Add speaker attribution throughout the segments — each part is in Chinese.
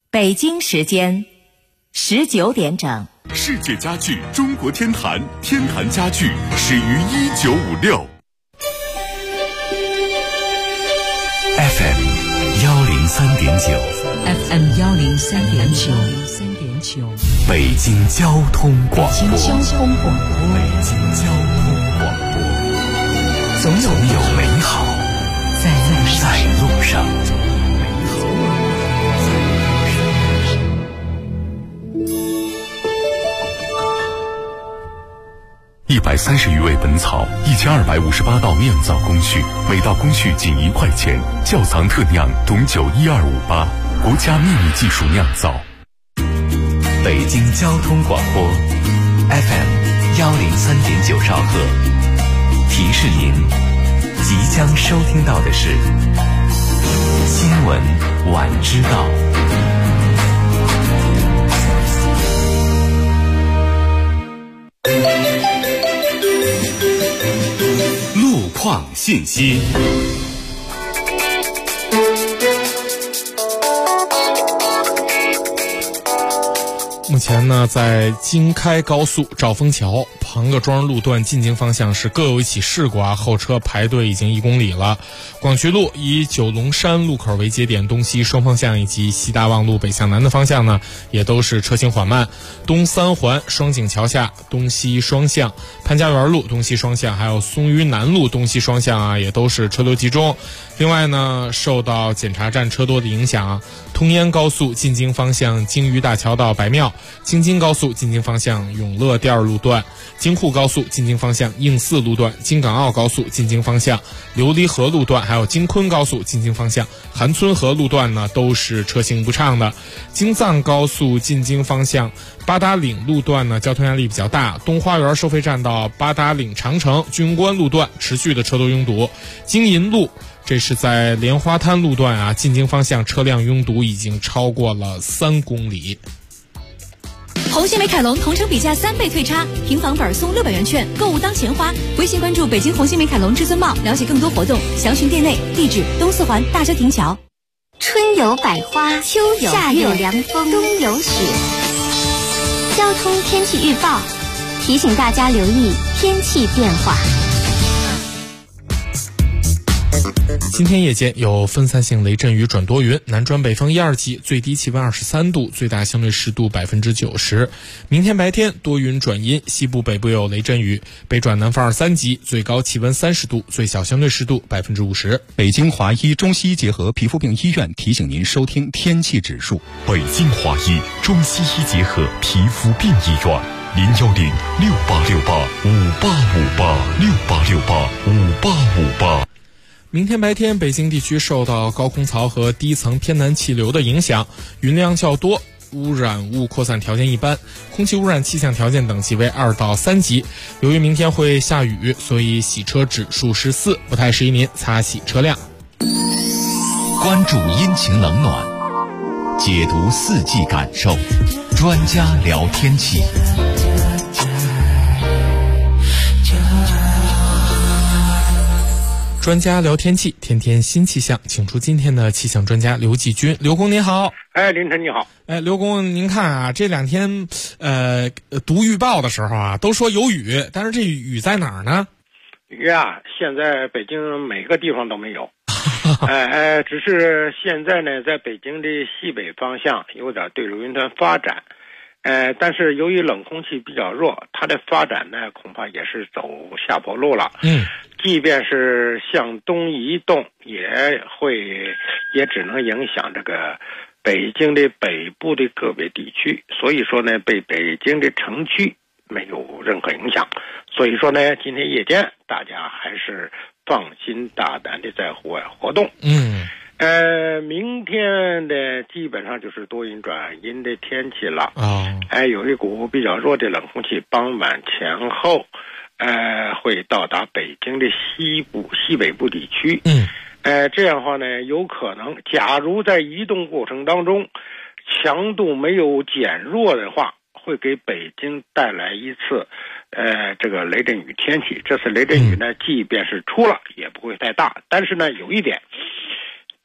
Speaker 1: 北京时间19点整。
Speaker 2: 世界家具中国天坛，天坛家具始于1956。FM 103.9
Speaker 3: FM 103.9，
Speaker 2: 北京交通广播。
Speaker 3: 北京交通广播，总有美好在路上。
Speaker 2: 130余味本草，1258道酿造工序，每道工序仅1块钱。窖藏特酿董酒12588，国家秘密技术酿造。
Speaker 4: 北京交通广播 FM 103.9兆赫，提示您即将收听到的是新闻晚知道。
Speaker 2: 路况信息。
Speaker 5: 目前呢，在京开高速兆丰桥庞各庄路段进京方向是各有一起事故啊，后车排队已经1公里了。广渠路以九龙山路口为节点，东西双方向以及西大望路北向南的方向呢，也都是车行缓慢。东三环双井桥下东西双向，潘家园路东西双向，还有松榆南路东西双向啊，也都是车流集中。另外呢，受到检查站车多的影响，通燕高速进京方向京渝大桥到白庙，京津高速进京方向永乐第2路段，京沪高速进京方向应4路段，京港澳高速进京方向琉璃河路段，还有京昆高速进京方向韩村河路段呢，都是车行不畅的。京藏高速进京方向八达岭路段呢，交通压力比较大，东花园收费站到八达岭长城军官路段持续的车多拥堵。京银路这是在莲花滩路段啊，进京方向车辆拥堵已经超过了3公里。
Speaker 6: 红星美凯龙同城比价3倍退差，平房本送600元券，购物当钱花。微信关注北京红星美凯龙至尊茂，了解更多活动，详询店内。地址东四环大车亭桥。
Speaker 7: 春有百花，秋有夏有凉风，冬有雪。交通天气预报提醒大家留意天气变化。
Speaker 5: 今天夜间有分散性雷阵雨转多云，南转北风1、2级，最低气温23度，最大相对湿度90%。明天白天多云转阴，西部北部有雷阵雨，北转南风2、3级，最高气温30度，最小相对湿度50%。
Speaker 8: 北京华医中西医结合皮肤病医院提醒您收听天气指数。
Speaker 2: 北京华医中西医结合皮肤病医院，0106868585858，668685858。
Speaker 5: 明天白天，北京地区受到高空槽和低层偏南气流的影响，云量较多，污染物扩散条件一般，空气污染气象条件等级为2到3级。由于明天会下雨，所以洗车指数是4，不太适宜您擦洗车辆。
Speaker 4: 关注阴晴冷暖，解读4季感受，专家聊天气。
Speaker 5: 专家聊天气，天天新气象，请出今天的气象专家刘继军。刘工您好。
Speaker 9: 凌晨你好。
Speaker 5: 刘工，您看啊，这2天读预报的时候啊，都说有雨，但是这雨在哪儿呢？
Speaker 9: 雨啊，现在北京每个地方都没有。只是现在呢，在北京的西北方向有点对流云团发展。但是由于冷空气比较弱，它的发展呢恐怕也是走下坡路了。即便是向东移动，也只能影响这个北京的北部的个别地区。所以说呢，对北京的城区没有任何影响。所以说呢，今天夜间大家还是放心大胆的在户外活动。明天的基本上就是多云转阴的天气了。有一股比较弱的冷空气，傍晚前后会到达北京的西北部地区。这样的话呢，有可能假如在移动过程当中强度没有减弱的话，会给北京带来一次这个雷阵雨天气。这次雷阵雨呢，即便是出了也不会太大，但是呢有一点，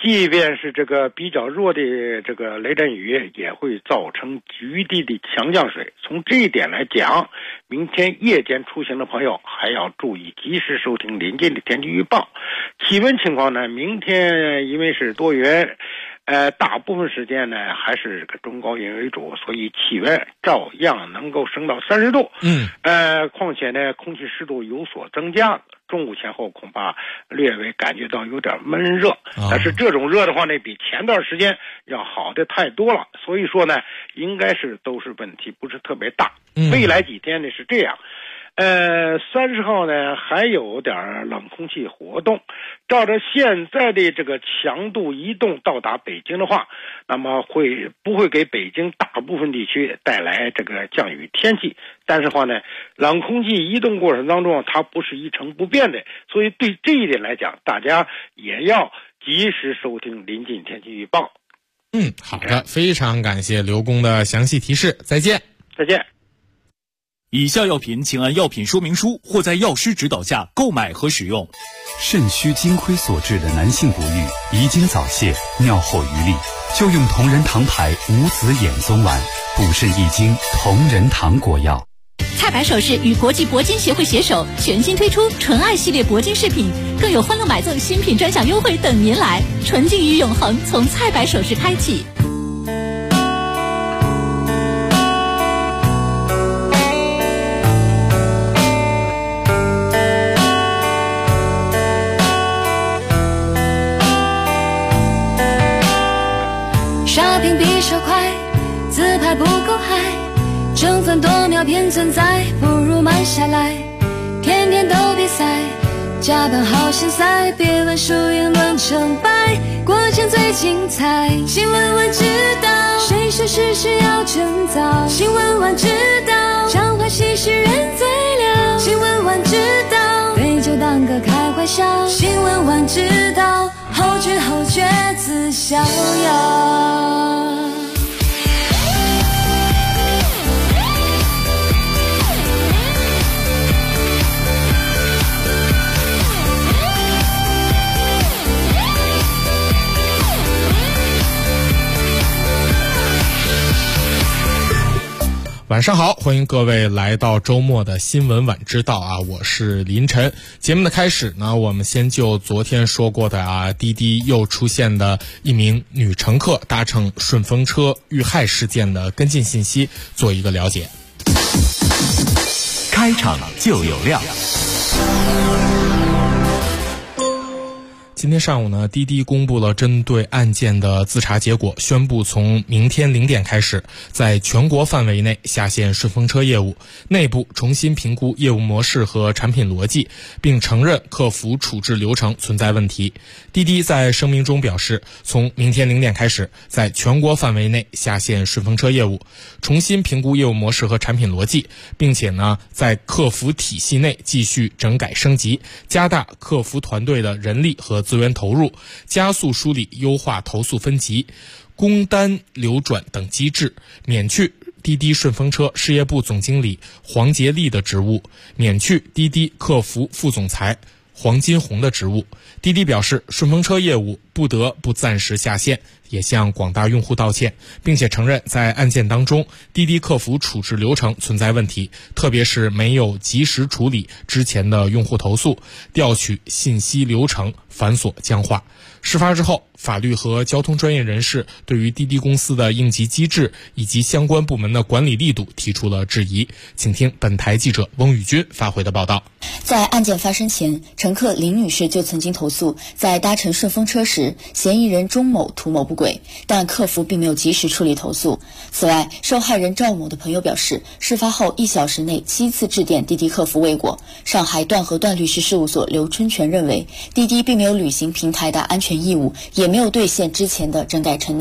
Speaker 9: 即便是这个比较弱的这个雷阵雨，也会造成局地的强降水。从这一点来讲，明天夜间出行的朋友还要注意及时收听临近的天气预报。气温情况呢，明天因为是多云，大部分时间呢还是个中高温为主，所以气温照样能够升到30度。况且呢，空气湿度有所增加，中午前后恐怕略微感觉到有点闷热，但是这种热的话呢，比前段时间要好的太多了，所以说呢，应该是都是问题不是特别大。未来几天呢是这样。30号呢还有点冷空气活动，照着现在的这个强度移动到达北京的话，那么不会给北京大部分地区带来这个降雨天气。但是话呢，冷空气移动过程当中它不是一成不变的，所以对这一点来讲，大家也要及时收听临近天气预报。
Speaker 5: 好的，非常感谢刘工的详细提示，再见。
Speaker 9: 再见。
Speaker 10: 以下药品请按药品说明书或在药师指导下购买和使用。
Speaker 3: 肾虚精亏所致的男性不育、遗精早泄、尿后余力，就用同仁堂牌无籽眼松丸，补肾益精同仁堂果药。
Speaker 6: 蔡白首饰与国际铂金协会携手，全新推出纯爱系列铂金饰品，更有欢乐买赠新品专享优惠等您来。纯净与永恒从蔡白首饰开启。
Speaker 11: 刷屏比手快，自拍不够嗨，争分夺秒偏存在，不如慢下来。天天都比赛，加班好心塞，别问输赢论成败，过程最精彩。新闻晚知道，谁说事事要趁早？新闻晚知道，常欢喜事人最了。新闻晚知道，对酒当歌开怀笑。新闻晚知道，后知后觉自逍遥。
Speaker 5: 晚上好，欢迎各位来到周末的新闻晚知道啊，我是林晨。节目的开始呢，我们先就昨天说过的滴滴又出现的一名女乘客搭乘顺风车遇害事件的跟进信息做一个了解。
Speaker 4: 开场就有料。
Speaker 5: 今天上午呢，滴滴公布了针对案件的自查结果，宣布从明天0点开始，在全国范围内下线顺风车业务，内部重新评估业务模式和产品逻辑，并承认客服处置流程存在问题。滴滴在声明中表示，从明天0点开始，在全国范围内下线顺风车业务，重新评估业务模式和产品逻辑，并且呢，在客服体系内继续整改升级，加大客服团队的人力和资源投入，加速梳理优化投诉分级、工单流转等机制，免去滴滴顺风车事业部总经理黄杰利的职务，免去滴滴客服副总裁黄金红的职务。滴滴表示，顺风车业务不得不暂时下线，也向广大用户道歉，并且承认在案件当中，滴滴客服处置流程存在问题，特别是没有及时处理之前的用户投诉，调取信息流程繁琐僵化。事发之后，法律和交通专业人士对于滴滴公司的应急机制以及相关部门的管理力度提出了质疑。请听本台记者翁宇军发回的报道。
Speaker 12: 在案件发生前，乘客林女士就曾经投诉，在搭乘顺风车时，嫌疑人钟某图谋不轨，但客服并没有及时处理投诉。此外，受害人赵某的朋友表示，事发后1小时内7次致电滴滴客服未果。上海段和段律师事务所刘春全认为，滴滴并没有履行平台的安全义务，也没有兑现之前的整改承诺。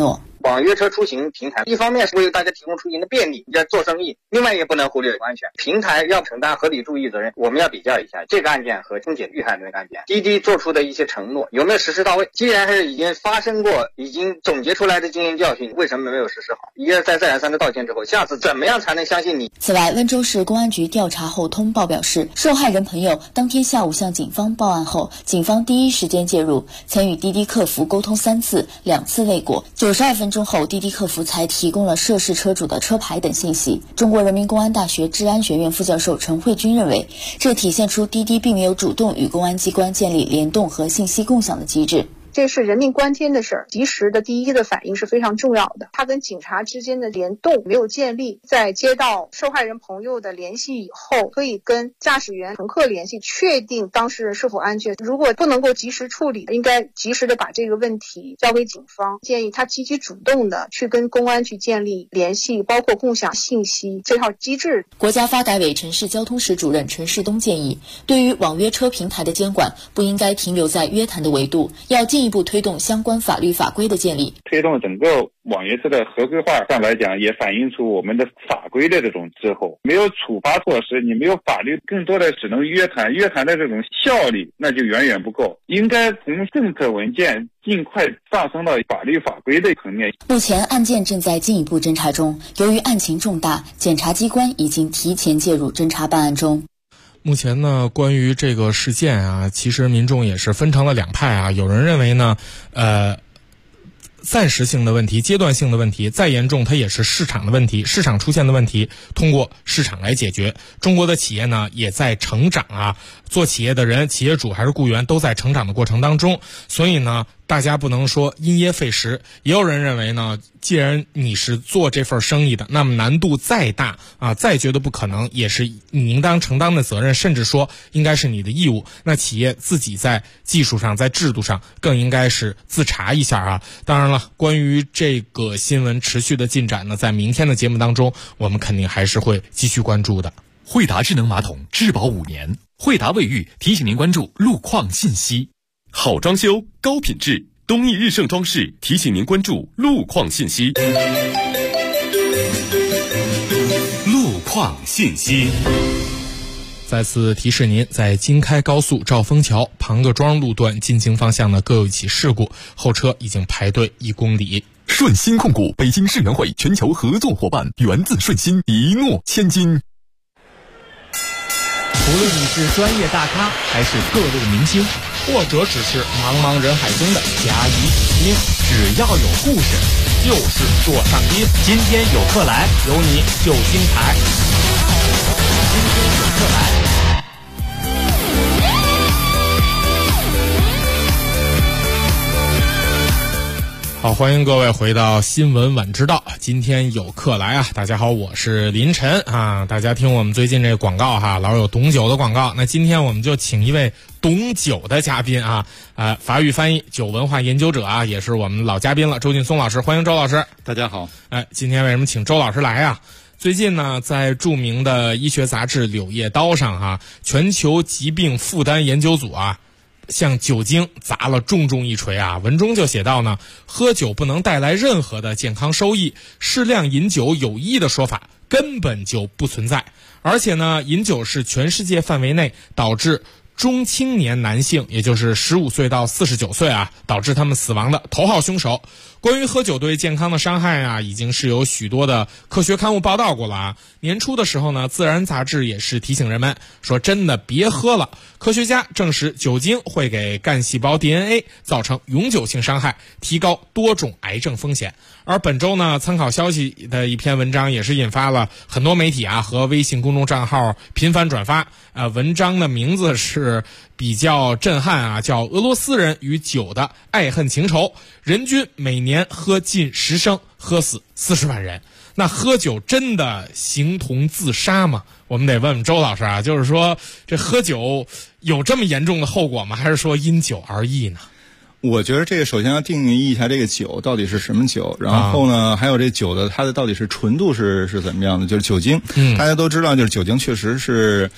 Speaker 13: 网约车出行平台一方面是为大家提供出行的便利，要做生意，另外也不能忽略安全，平台要承担合理注意责任。我们要比较一下这个案件和风险遇害的那个案件，滴滴做出的一些承诺有没有实施到位？既然是已经发生过，已经总结出来的经验教训，为什么没有实施好？一而再再而三的道歉之后，下次怎么样才能相信你？
Speaker 12: 此外，温州市公安局调查后通报表示，受害人朋友当天下午向警方报案后，警方第一时间介入，曾与滴滴客服沟通3次，2次未果。92分钟后，滴滴客服才提供了涉事车主的车牌等信息。中国人民公安大学治安学院副教授陈慧军认为，这体现出滴滴并没有主动与公安机关建立联动和信息共享的机制。
Speaker 14: 这是人命关天的事儿，及时的第一的反应是非常重要的。他跟警察之间的联动没有建立，在接到受害人朋友的联系以后，可以跟驾驶员、乘客联系，确定当事人是否安全。如果不能够及时处理，应该及时的把这个问题交给警方。建议他积极主动的去跟公安去建立联系，包括共享信息这套机制。
Speaker 12: 国家发改委城市交通室主任陈世东建议，对于网约车平台的监管不应该停留在约谈的维度，要进一步推动相关法律法规的建立。
Speaker 15: 推动整个网约车的合规化上来讲，也反映出我们的法规的这种滞后，没有处罚措施，你没有法律，更多的只能约谈，约谈的这种效力那就远远不够，应该从政策文件尽快上升到法律法规的层面。
Speaker 12: 目前案件正在进一步侦查中，由于案情重大，检察机关已经提前介入侦查办案中。
Speaker 5: 目前呢，关于这个事件啊，其实民众也是分成了两派啊。有人认为呢，暂时性的问题、阶段性的问题，再严重它也是市场的问题，市场出现的问题通过市场来解决。中国的企业呢也在成长啊，做企业的人、企业主还是雇员都在成长的过程当中，所以呢大家不能说因噎废食。也有人认为呢，既然你是做这份生意的，那么难度再大啊，再觉得不可能，也是你应当承担的责任，甚至说应该是你的义务。那企业自己在技术上、在制度上更应该是自查一下啊。当然了，关于这个新闻持续的进展呢，在明天的节目当中，我们肯定还是会继续关注的。
Speaker 10: 惠达智能马桶质保5年，惠达卫浴提醒您关注路况信息。好装修，高品质，东益日盛装饰提醒您关注路况信息。路况信息。
Speaker 5: 再次提示您，在京开高速兆丰桥庞各庄路段进京方向呢，各有一起事故，后车已经排队1公里。
Speaker 2: 顺鑫控股北京世园会全球合作伙伴，源自顺鑫，一诺千金。
Speaker 16: 无论你是专业大咖还是各路明星，
Speaker 5: 或者只是茫茫人海中的甲乙丙丁，
Speaker 16: 只要有故事
Speaker 5: 就是座上宾。
Speaker 16: 今天有客来，有你就精彩。今天有客来。
Speaker 5: 好，欢迎各位回到新闻晚知道。今天有客来啊！大家好，我是林晨啊。大家听我们最近这个广告哈，老有懂酒的广告。那今天我们就请一位懂酒的嘉宾啊，法语翻译、酒文化研究者啊，也是我们老嘉宾了，周劲松老师，欢迎周老师。
Speaker 17: 大家好。
Speaker 5: 今天为什么请周老师来啊？最近呢，在著名的医学杂志《柳叶刀》上全球疾病负担研究组向酒精砸了重重一锤啊！文中就写到呢，喝酒不能带来任何的健康收益，适量饮酒有益的说法根本就不存在。而且呢，饮酒是全世界范围内导致中青年男性，也就是15岁到49岁导致他们死亡的头号凶手。关于喝酒对健康的伤害已经是有许多的科学刊物报道过了年初的时候呢，《自然》杂志也是提醒人们说，真的别喝了。科学家证实，酒精会给干细胞 DNA 造成永久性伤害，提高多种癌症风险。而本周呢，参考消息的一篇文章也是引发了很多媒体和微信公众账号频繁转发。文章的名字是比较震撼叫俄罗斯人与酒的爱恨情仇，人均每年喝近10升，喝死40万人。那喝酒真的形同自杀吗？我们得问问周老师就是说这喝酒有这么严重的后果吗？还是说因酒而异呢？
Speaker 17: 我觉得这个首先要定义一下这个酒到底是什么酒，然后呢，还有这酒的它的到底是纯度是怎么样的，就是酒精。大家都知道，就是酒精确实是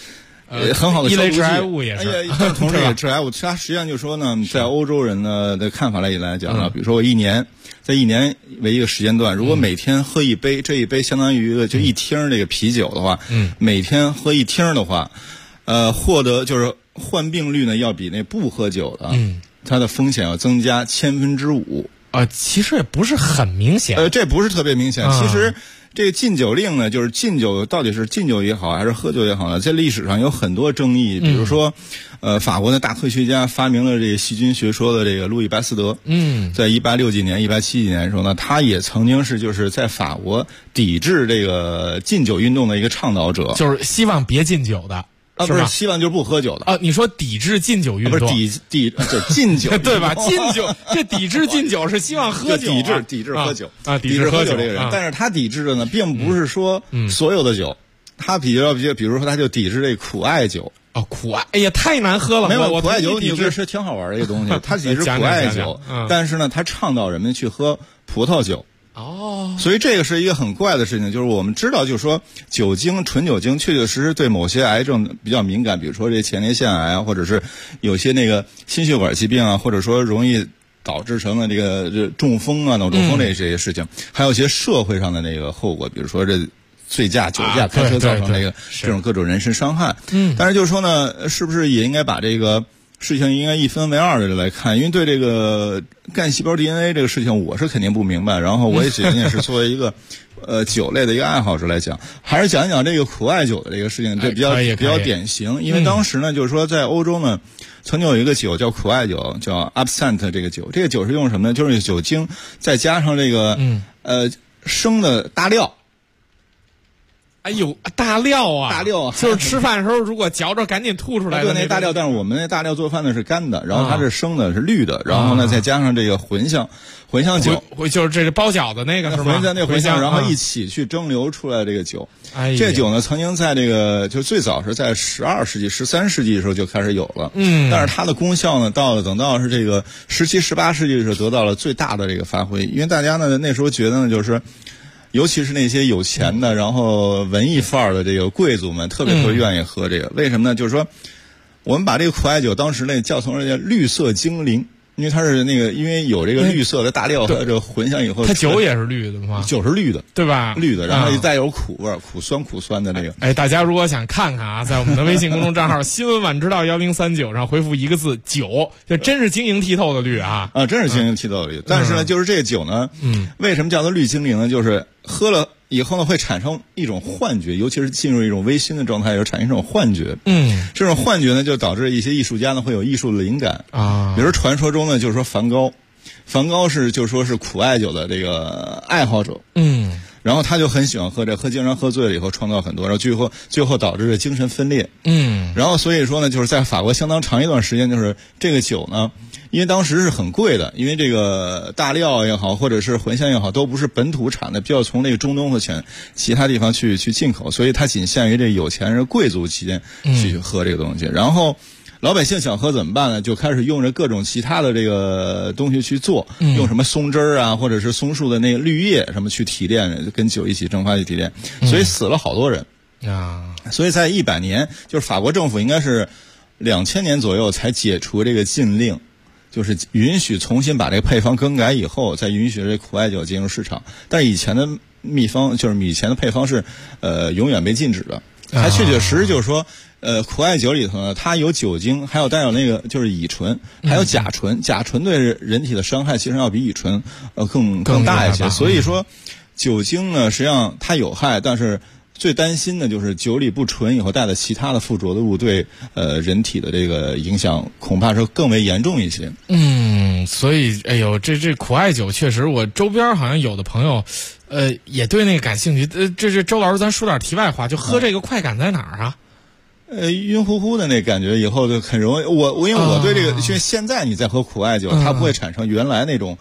Speaker 17: 很好的
Speaker 5: 一类致癌物也是，
Speaker 17: 同时也致癌物。它实际上就说呢，在欧洲人的看法来讲呢，比如说我在一年为一个时间段，如果每天喝一杯，这一杯相当于就一听这个啤酒的话，每天喝一听的话，获得就是患病率呢要比那不喝酒的，它的风险要增加5%。
Speaker 5: 其实也不是很明显。
Speaker 17: 这不是特别明显。其实这个禁酒令呢，就是禁酒到底是禁酒也好，还是喝酒也好呢，在历史上有很多争议。比如说，法国的大科学家发明了这个细菌学说的这个路易巴斯德，在1860几年、1870几年的时候呢，他也曾经是就是在法国抵制这个禁酒运动的一个倡导者，
Speaker 5: 就是希望别禁酒的。
Speaker 17: 不是希望就是不喝酒的
Speaker 5: 你说抵制禁酒运动，
Speaker 17: 不是禁酒
Speaker 5: 对吧？禁酒，这抵制禁酒是希望喝酒，
Speaker 17: 抵制喝酒
Speaker 5: 抵制喝酒
Speaker 17: 这个人。但是他抵制的呢，并不是说所有的酒，他比如说他就抵制这苦艾酒。
Speaker 5: 苦艾，哎呀，太难喝了。
Speaker 17: 没有苦艾酒，你这是挺好玩的一个东西。他抵制苦艾酒，但是呢，他倡导人们去喝葡萄酒。所以这个是一个很怪的事情，就是我们知道，就是说酒精、纯酒精确确实实对某些癌症比较敏感，比如说这前列腺癌啊，或者是有些那个心血管疾病啊，或者说容易导致成了这个中风啊、脑中风这些事情，还有一些社会上的那个后果，比如说这醉驾、酒驾开车造成那个这种各种人身伤害。但是就是说呢，是不是也应该把这个事情应该一分为二的来看？因为对这个干细胞 DNA 这个事情，我是肯定不明白。然后我也仅仅是作为一个酒类的一个爱好者来讲，还是讲一讲这个苦艾酒的这个事情，这比较典型。因为当时呢，就是说在欧洲呢，曾经有一个酒叫苦艾酒，叫 absinthe 这个酒。这个酒是用什么呢？就是酒精再加上这个生的大料。
Speaker 5: 哎呦，大料啊！就是吃饭的时候如果嚼着赶紧吐出来的
Speaker 17: 那大料。但是我们那大料做饭的是干的，然后它是生的，是绿的，然后呢再加上这个茴香酒，
Speaker 5: 就是这是包饺子那个是吗？
Speaker 17: 茴香，然后一起去蒸馏出来这个酒。这酒呢，曾经在这个就最早是在12世纪、13世纪的时候就开始有了。但是它的功效呢，等到是这个17、18世纪的时候得到了最大的这个发挥，因为大家呢那时候觉得呢就是。尤其是那些有钱的，然后文艺范儿的这个贵族们，特别愿意喝这个。为什么呢？就是说，我们把这个苦艾酒当时叫成了绿色精灵，因为它是那个，因为有这个绿色的大料和这个茴香以后，
Speaker 5: 它酒也是绿的吗？
Speaker 17: 酒是绿的，
Speaker 5: 对吧？
Speaker 17: 绿的，然后带有苦味，苦酸的那个。
Speaker 5: 大家如果想看看啊，在我们的微信公众账号新闻晚知道1039上回复一个字酒，就真是晶莹剔透的绿啊！
Speaker 17: 真是晶莹剔透的绿。但是呢，就是这个酒呢，为什么叫做绿精灵呢？就是喝了以后呢，会产生一种幻觉，尤其是进入一种微醺的状态，有产生一种幻觉。这种幻觉呢，就导致一些艺术家呢会有艺术的灵感啊。比如传说中呢，就是说梵高是就是说是苦艾酒的这个爱好者。然后他就很喜欢喝经常喝醉了以后创造很多，然后最后导致了精神分裂。然后所以说呢，就是在法国相当长一段时间，就是这个酒呢，因为当时是很贵的，因为这个大料也好，或者是茴香也好，都不是本土产的，必要从那个中东和其他地方去进口，所以它仅限于这有钱人贵族期间去喝这个东西。然后老百姓想喝怎么办呢？就开始用着各种其他的这个东西去做，用什么松枝啊，或者是松树的那个绿叶什么去提炼，跟酒一起蒸发去提炼，所以死了好多人啊。所以在100年，就是法国政府应该是2000年左右才解除这个禁令，就是允许重新把这个配方更改以后，再允许这苦艾酒进入市场。但是以前的秘方就是以前的配方是永远被禁止的。它确确实实就是说，苦艾酒里头呢，它有酒精，还有带有那个就是乙醇，还有甲醇。甲醇对人体的伤害其实要比乙醇更大一些。所以说，酒精呢实际上它有害，但是最担心的就是酒里不纯以后带的其他的附着的物对人体的这个影响恐怕是更为严重一些。
Speaker 5: 所以哎呦，这苦艾酒确实，我周边好像有的朋友也对那个感兴趣。这周老师，咱说点题外话，就喝这个快感在哪儿啊？
Speaker 17: 晕乎乎的那感觉以后就很容易。因为我对这个，因为现在你在喝苦艾酒，它不会产生原来那种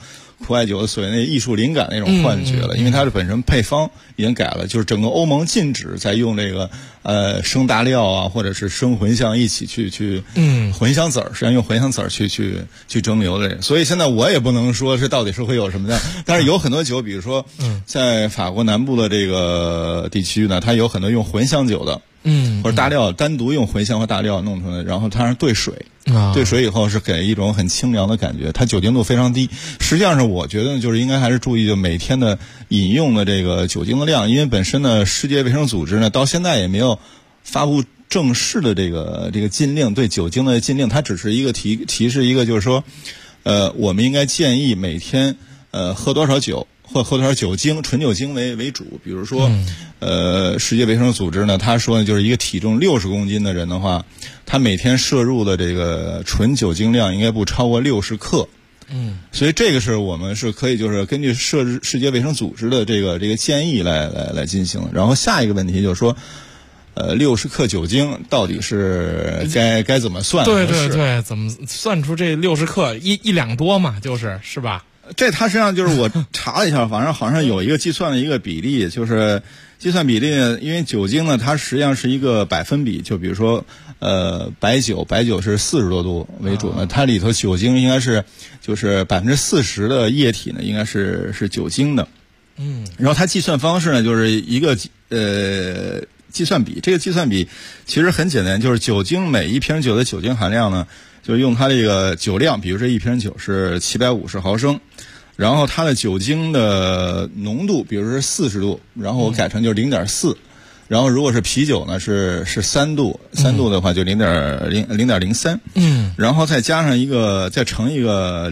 Speaker 17: 苦艾酒的所谓那艺术灵感那种幻觉了，因为它的本身配方已经改了，就是整个欧盟禁止再用这个生大料啊，或者是生茴香一起去茴香籽儿，实际上用茴香籽儿去蒸馏的。所以现在我也不能说是到底是会有什么的，但是有很多酒，比如说在法国南部的这个地区呢，它有很多用茴香酒的。或者大料单独用茴香和大料弄出来，然后它是兑水，兑水以后是给一种很清凉的感觉，它酒精度非常低。实际上是我觉得就是应该还是注意就每天的饮用的这个酒精的量，因为本身呢世界卫生组织呢到现在也没有发布正式的这个禁令，对酒精的禁令，它只是一个提示一个就是说，我们应该建议每天喝多少酒。或喝多少酒精，纯酒精为主。比如说，世界卫生组织呢，他说呢，就是一个体重60公斤的人的话，他每天摄入的这个纯酒精量应该不超过60克。所以这个是我们是可以就是根据世界卫生组织的这个建议来进行。然后下一个问题就是说，60克酒精到底是该怎么算？
Speaker 5: 对，怎么算出这60克一两多嘛？是吧？
Speaker 17: 这它实际上就是我查了一下，反正好像有一个计算的一个比例，就是计算比例呢，因为酒精呢，它实际上是一个百分比，就比如说白酒是40多度为主呢，它里头酒精应该是就是40%的液体呢，应该是酒精的。然后它计算方式呢，就是一个计算比，这个计算比其实很简单，就是酒精每一瓶酒的酒精含量呢。就用它这个酒量，比如这一瓶酒是750毫升，然后它的酒精的浓度，比如说是40度，然后我改成就是0.4，然后如果是啤酒呢是3度，3度的话就0.03，然后再加上再乘一个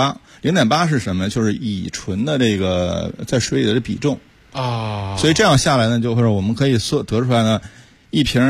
Speaker 17: 0.8是什么？就是乙醇的这个在水里的比重啊，所以这样下来呢，就会我们可以得出来呢。一瓶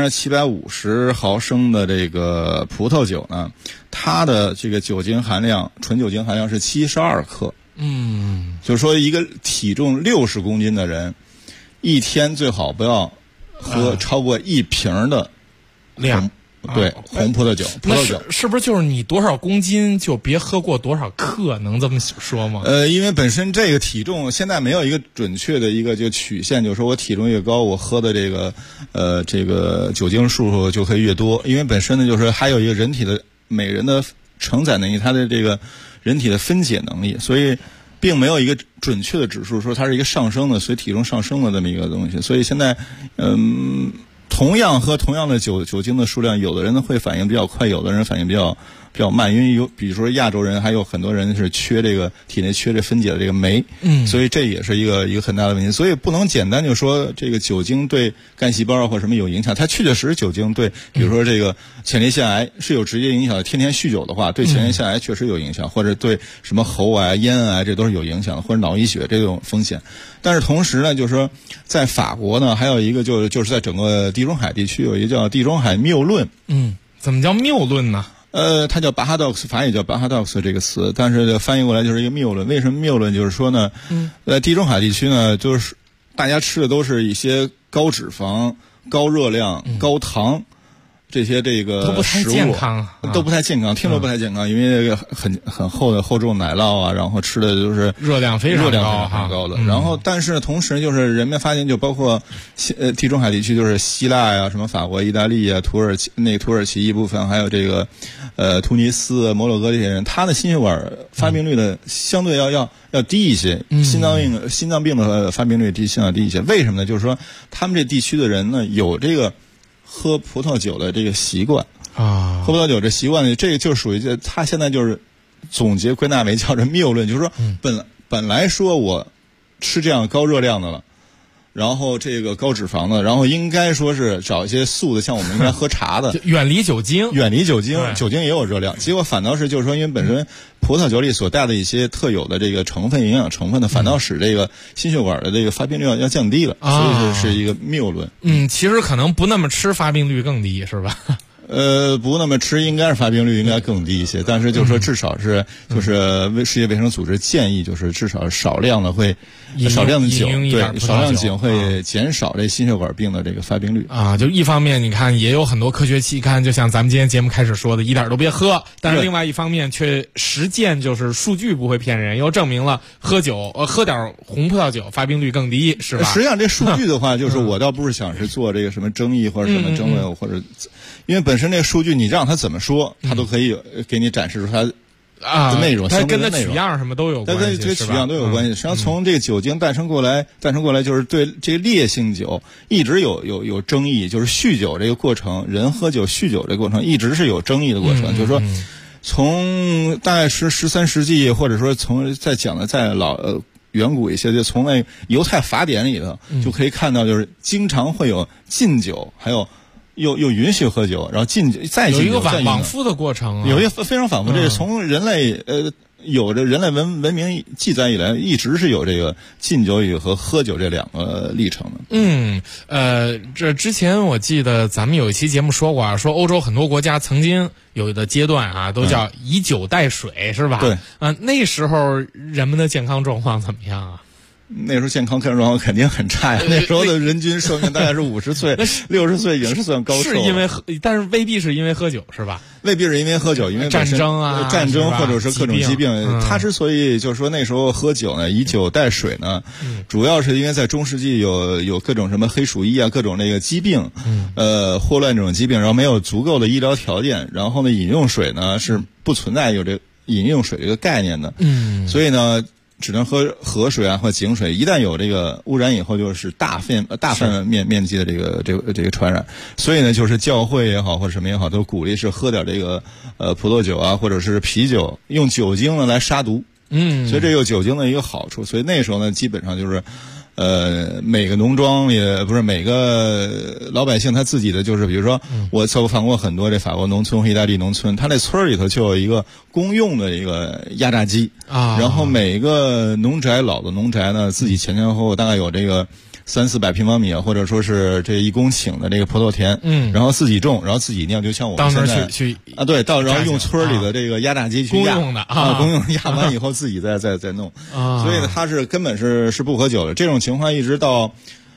Speaker 17: 750毫升的这个葡萄酒呢，它的这个酒精含量，纯酒精含量是72克。就是说一个体重60公斤的人，一天最好不要喝超过1瓶的
Speaker 5: 量。
Speaker 17: 对，红葡萄酒，
Speaker 5: 是不是就是你多少公斤就别喝过多少克，能这么说吗？
Speaker 17: 因为本身这个体重现在没有一个准确的一个就曲线，就是说我体重越高，我喝的这个酒精数就可以越多。因为本身呢，就是还有一个每人的承载能力，它的这个人体的分解能力，所以并没有一个准确的指数说它是一个上升的，随体重上升的这么一个东西。所以现在，同样喝同样的酒精的数量，有的人呢会反应比较快，有的人反应比较慢，因为比如说亚洲人还有很多人是缺这个体内缺这分解的这个酶，所以这也是一个很大的问题。所以不能简单就说这个酒精对干细胞或什么有影响，它确实酒精对，比如说这个前列腺癌是有直接影响的。天天酗酒的话，对前列腺癌确实有影响，或者对什么喉癌、咽癌这都是有影响的，或者脑溢血这种风险。但是同时呢，就是说在法国呢，还有一个就是在整个地中海地区有一个叫地中海谬论。
Speaker 5: 怎么叫谬论呢？
Speaker 17: 它叫巴哈道克斯，法语叫巴哈道克斯这个词，但是翻译过来就是一个谬论。为什么谬论？就是说呢，在地中海地区呢，就是大家吃的都是一些高脂肪、高热量、高糖这些这个
Speaker 5: 都不太健康，
Speaker 17: 都不太健康，听说不太健康，因为这个很厚的厚重奶酪啊，然后吃的就是
Speaker 5: 热量非常
Speaker 17: 高的。然后但是同时就是人们发现，就包括地中海地区，就是希腊呀、什么法国、意大利啊、土耳其一部分，还有这个突尼斯、摩洛哥这些人，他的心血管发病率呢相对要低一些，心脏病的发病率相对低一些。为什么呢？就是说他们这地区的人呢有这个喝葡萄酒的这个习惯
Speaker 5: 啊，
Speaker 17: 喝葡萄酒这习惯呢，这个就属于他现在就是总结归纳为叫做谬论，就是说本来说我吃这样高热量的了，然后这个高脂肪的，然后应该说是找一些素的，像我们应该喝茶的，
Speaker 5: 远离酒精，
Speaker 17: 酒精也有热量，结果反倒是就是说，因为本身葡萄酒里所带的一些特有的这个成分、营养成分呢，反倒使这个心血管的这个发病率要降低了，所以是一个谬论。
Speaker 5: 其实可能不那么吃，发病率更低，是吧？
Speaker 17: 不那么吃，应该是发病率应该更低一些，但是就是说至少是就是世界卫生组织建议，就是至少少量的酒，少量的酒会减少这心血管病的这个发病率
Speaker 5: 啊。就一方面你看也有很多科学期刊，就像咱们今天节目开始说的，一点都别喝，但是另外一方面却实践就是数据不会骗人，又证明了喝点红葡萄酒发病率更低，是吧？
Speaker 17: 实际上这数据的话，就是我倒不是想是做这个什么争议或者什么争论或者。因为本身这个数据，你让他怎么说，他都可以给你展示出它的内容，
Speaker 5: 它跟它取样什么都有关系，
Speaker 17: 它跟取样都有关系。实际上，从这个酒精诞生过来就是对这个烈性酒一直有争议，就是酗酒这个过程，人喝酒酗酒这个过程一直是有争议的过程。就是说，从大概是13世纪，或者说从再讲的再远古一些，就从那犹太法典里头就可以看到，就是经常会有禁酒，还有。又允许喝酒，然后禁酒再禁酒，
Speaker 5: 有一个往复的过程啊，
Speaker 17: 有一个非常反复。这是从人类有着人类文明记载以来，一直是有这个禁酒与和喝酒这两个历程
Speaker 5: 的。这之前我记得咱们有一期节目说过啊，说欧洲很多国家曾经有的阶段啊，都叫以酒代水，是吧？
Speaker 17: 对。
Speaker 5: 那时候人们的健康状况怎么样啊？
Speaker 17: 那时候健康状况肯定很差呀。那时候的人均寿命大概是50岁、60岁已经是算高寿了。
Speaker 5: 是因为但是未必是因为喝酒，是吧？
Speaker 17: 未必是因为喝酒，因为
Speaker 5: 战争
Speaker 17: 或者是各种疾病。他之所以就是说那时候喝酒呢，以酒代水呢，主要是因为在中世纪有各种什么黑鼠疫啊，各种那个疾病，霍乱这种疾病，然后没有足够的医疗条件，然后呢，饮用水呢是不存在有这饮用水这个概念的，所以呢。只能喝河水啊或井水，一旦有这个污染以后，就是大范围面积的这个传染。所以呢，就是教会也好或者什么也好，都鼓励是喝点这个葡萄酒啊或者是啤酒，用酒精呢来杀毒。所以这有酒精的一个好处。所以那时候呢，基本上就是。每个农庄也不是每个老百姓他自己的，就是比如说我走访过很多这法国农村和意大利农村，他那村里头就有一个公用的一个压榨机啊，然后每一个农宅老的农宅呢，自己前后后大概有这个300-400平方米啊，或者说是这1公顷的这个葡萄田，然后自己种，然后自己酿，就像我们现在
Speaker 5: 去
Speaker 17: 啊，对，然后用村里的这个压榨机去压，
Speaker 5: 公用的
Speaker 17: 公用压完以后自己再弄，所以呢，它是根本是不喝酒的。这种情况一直到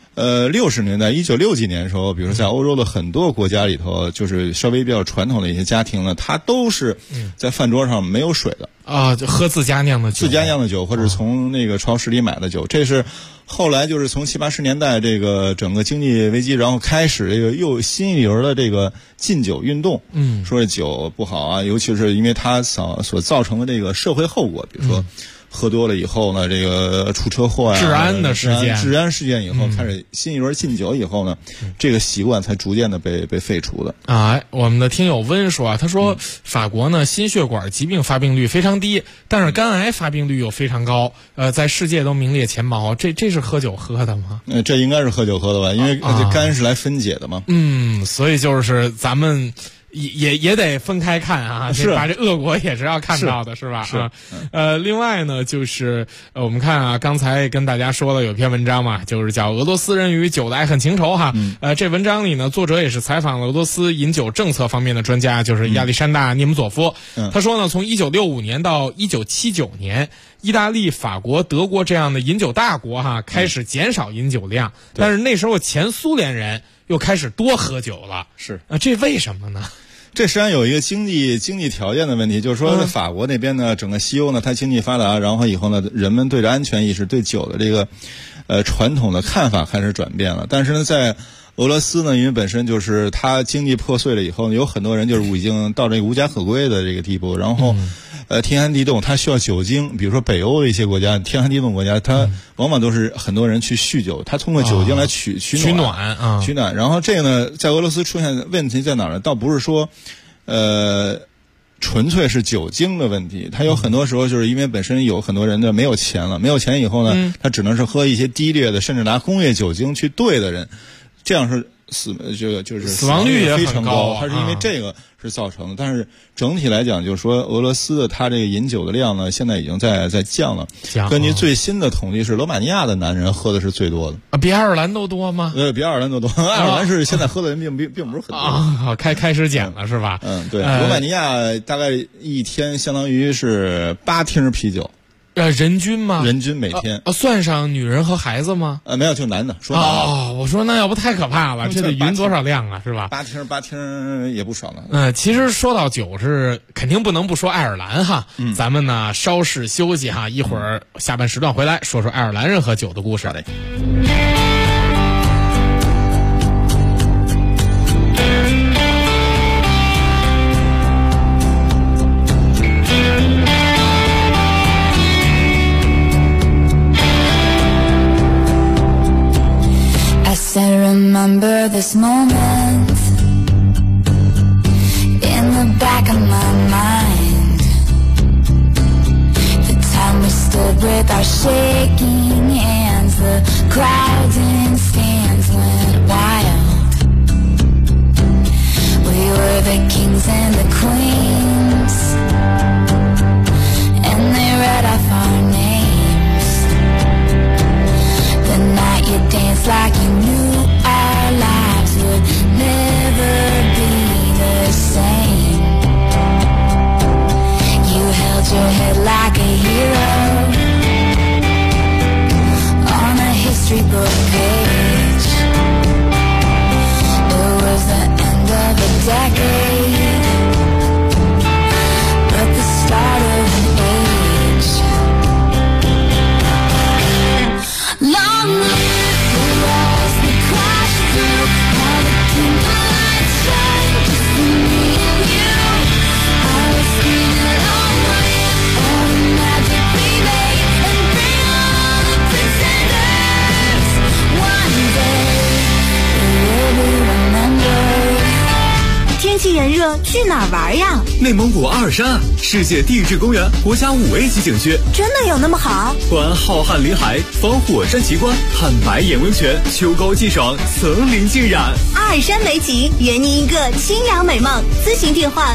Speaker 17: 60年代1960几年的时候，比如说在欧洲的很多国家里头，就是稍微比较传统的一些家庭呢，它都是在饭桌上没有水的
Speaker 5: 啊，就喝自家酿的
Speaker 17: 酒，或者从那个超市里买的酒，这是。后来就是从70、80年代这个整个经济危机，然后开始这个又新一轮的这个禁酒运动，说这酒不好啊，尤其是因为它所造成的这个社会后果，比如说喝多了以后呢，这个出车祸啊，治安事件以后，开始新一轮禁酒以后呢，这个习惯才逐渐的被废除的
Speaker 5: 啊。我们的听友温说啊，他说法国呢心血管疾病发病率非常低，但是肝癌发病率又非常高，在世界都名列前茅。这是喝酒喝的吗？
Speaker 17: 这应该是喝酒喝的吧，因为肝是来分解的嘛。
Speaker 5: 所以就是咱们。也得分开看啊，
Speaker 17: 是
Speaker 5: 把这恶果也是要看到的，是吧？
Speaker 17: 是。
Speaker 5: 另外呢，就是我们看啊，刚才跟大家说了有篇文章嘛，就是叫《俄罗斯人与酒的爱恨情仇》哈。这文章里呢，作者也是采访了俄罗斯饮酒政策方面的专家，就是亚历山大·涅姆佐夫。他说呢，从1965年到1979年，意大利、法国、德国这样的饮酒大国哈，开始减少饮酒量，但是那时候前苏联人又开始多喝酒了。
Speaker 17: 是
Speaker 5: 这为什么呢？
Speaker 17: 这实际上有一个经济条件的问题，就是说在法国那边呢，整个西欧呢，它经济发达，然后以后呢，人们对着安全意识、对酒的这个传统的看法开始转变了。但是呢，在俄罗斯呢，因为本身就是它经济破碎了以后，有很多人就是已经到这个无家可归的这个地步，然后天寒地冻，它需要酒精。比如说北欧的一些国家，天寒地冻国家，它往往都是很多人去酗酒，它通过酒精来取暖。然后这个呢，在俄罗斯出现问题在哪儿呢？倒不是说纯粹是酒精的问题，它有很多时候就是因为本身有很多人的没有钱了，没有钱以后呢，他只能是喝一些低劣的，甚至拿工业酒精去兑的人。这样是就是
Speaker 5: 死亡率也
Speaker 17: 非常
Speaker 5: 高，
Speaker 17: 它是因为这个是造成的。但是整体来讲，就是说俄罗斯的它这个饮酒的量呢，现在已经在降了。根据最新的统计是，罗马尼亚的男人喝的是最多的
Speaker 5: 啊，比爱尔兰都多吗？
Speaker 17: 比爱尔兰都多。爱尔兰是现在喝的人并不是很多
Speaker 5: 啊，开始减了是吧？
Speaker 17: 对，罗马尼亚大概一天相当于是8听啤酒。
Speaker 5: 人均吗？
Speaker 17: 人均每天
Speaker 5: 算上女人和孩子吗？
Speaker 17: 没有，就男的。
Speaker 5: 我说那要不太可怕了，这得匀多少量啊，是吧
Speaker 17: ？8听也不少了。
Speaker 5: 其实说到酒是肯定不能不说爱尔兰哈。咱们呢稍事休息哈，一会儿下半时段回来说说爱尔兰人和酒的故事。
Speaker 17: 好嘞。
Speaker 11: I remember this moment in the back of my mind, the time we stood with our shaking hands, the crowds in stands went wild. We were the kings and the queens, and they read off our names. The night you danced like you knew our lives would never be the same. You held your head like a hero on a history book page. It was the end of a decade, but the start of an age. Long live the walls that crashed through, how the candlelight shine just for me and you. I was screaming long live all the magic we made, and bring all the pretenders. One day it will be remembered.
Speaker 1: 天气炎热，去哪儿玩呀？
Speaker 18: 内蒙古阿尔山，世界地质公园国家5A 级景区，
Speaker 1: 真的有那么好？
Speaker 18: 观浩瀚林海，访火山奇观，看白眼温泉，秋高气爽，层林尽染。
Speaker 1: 阿尔山美景，圆你一个清凉美梦。咨询电话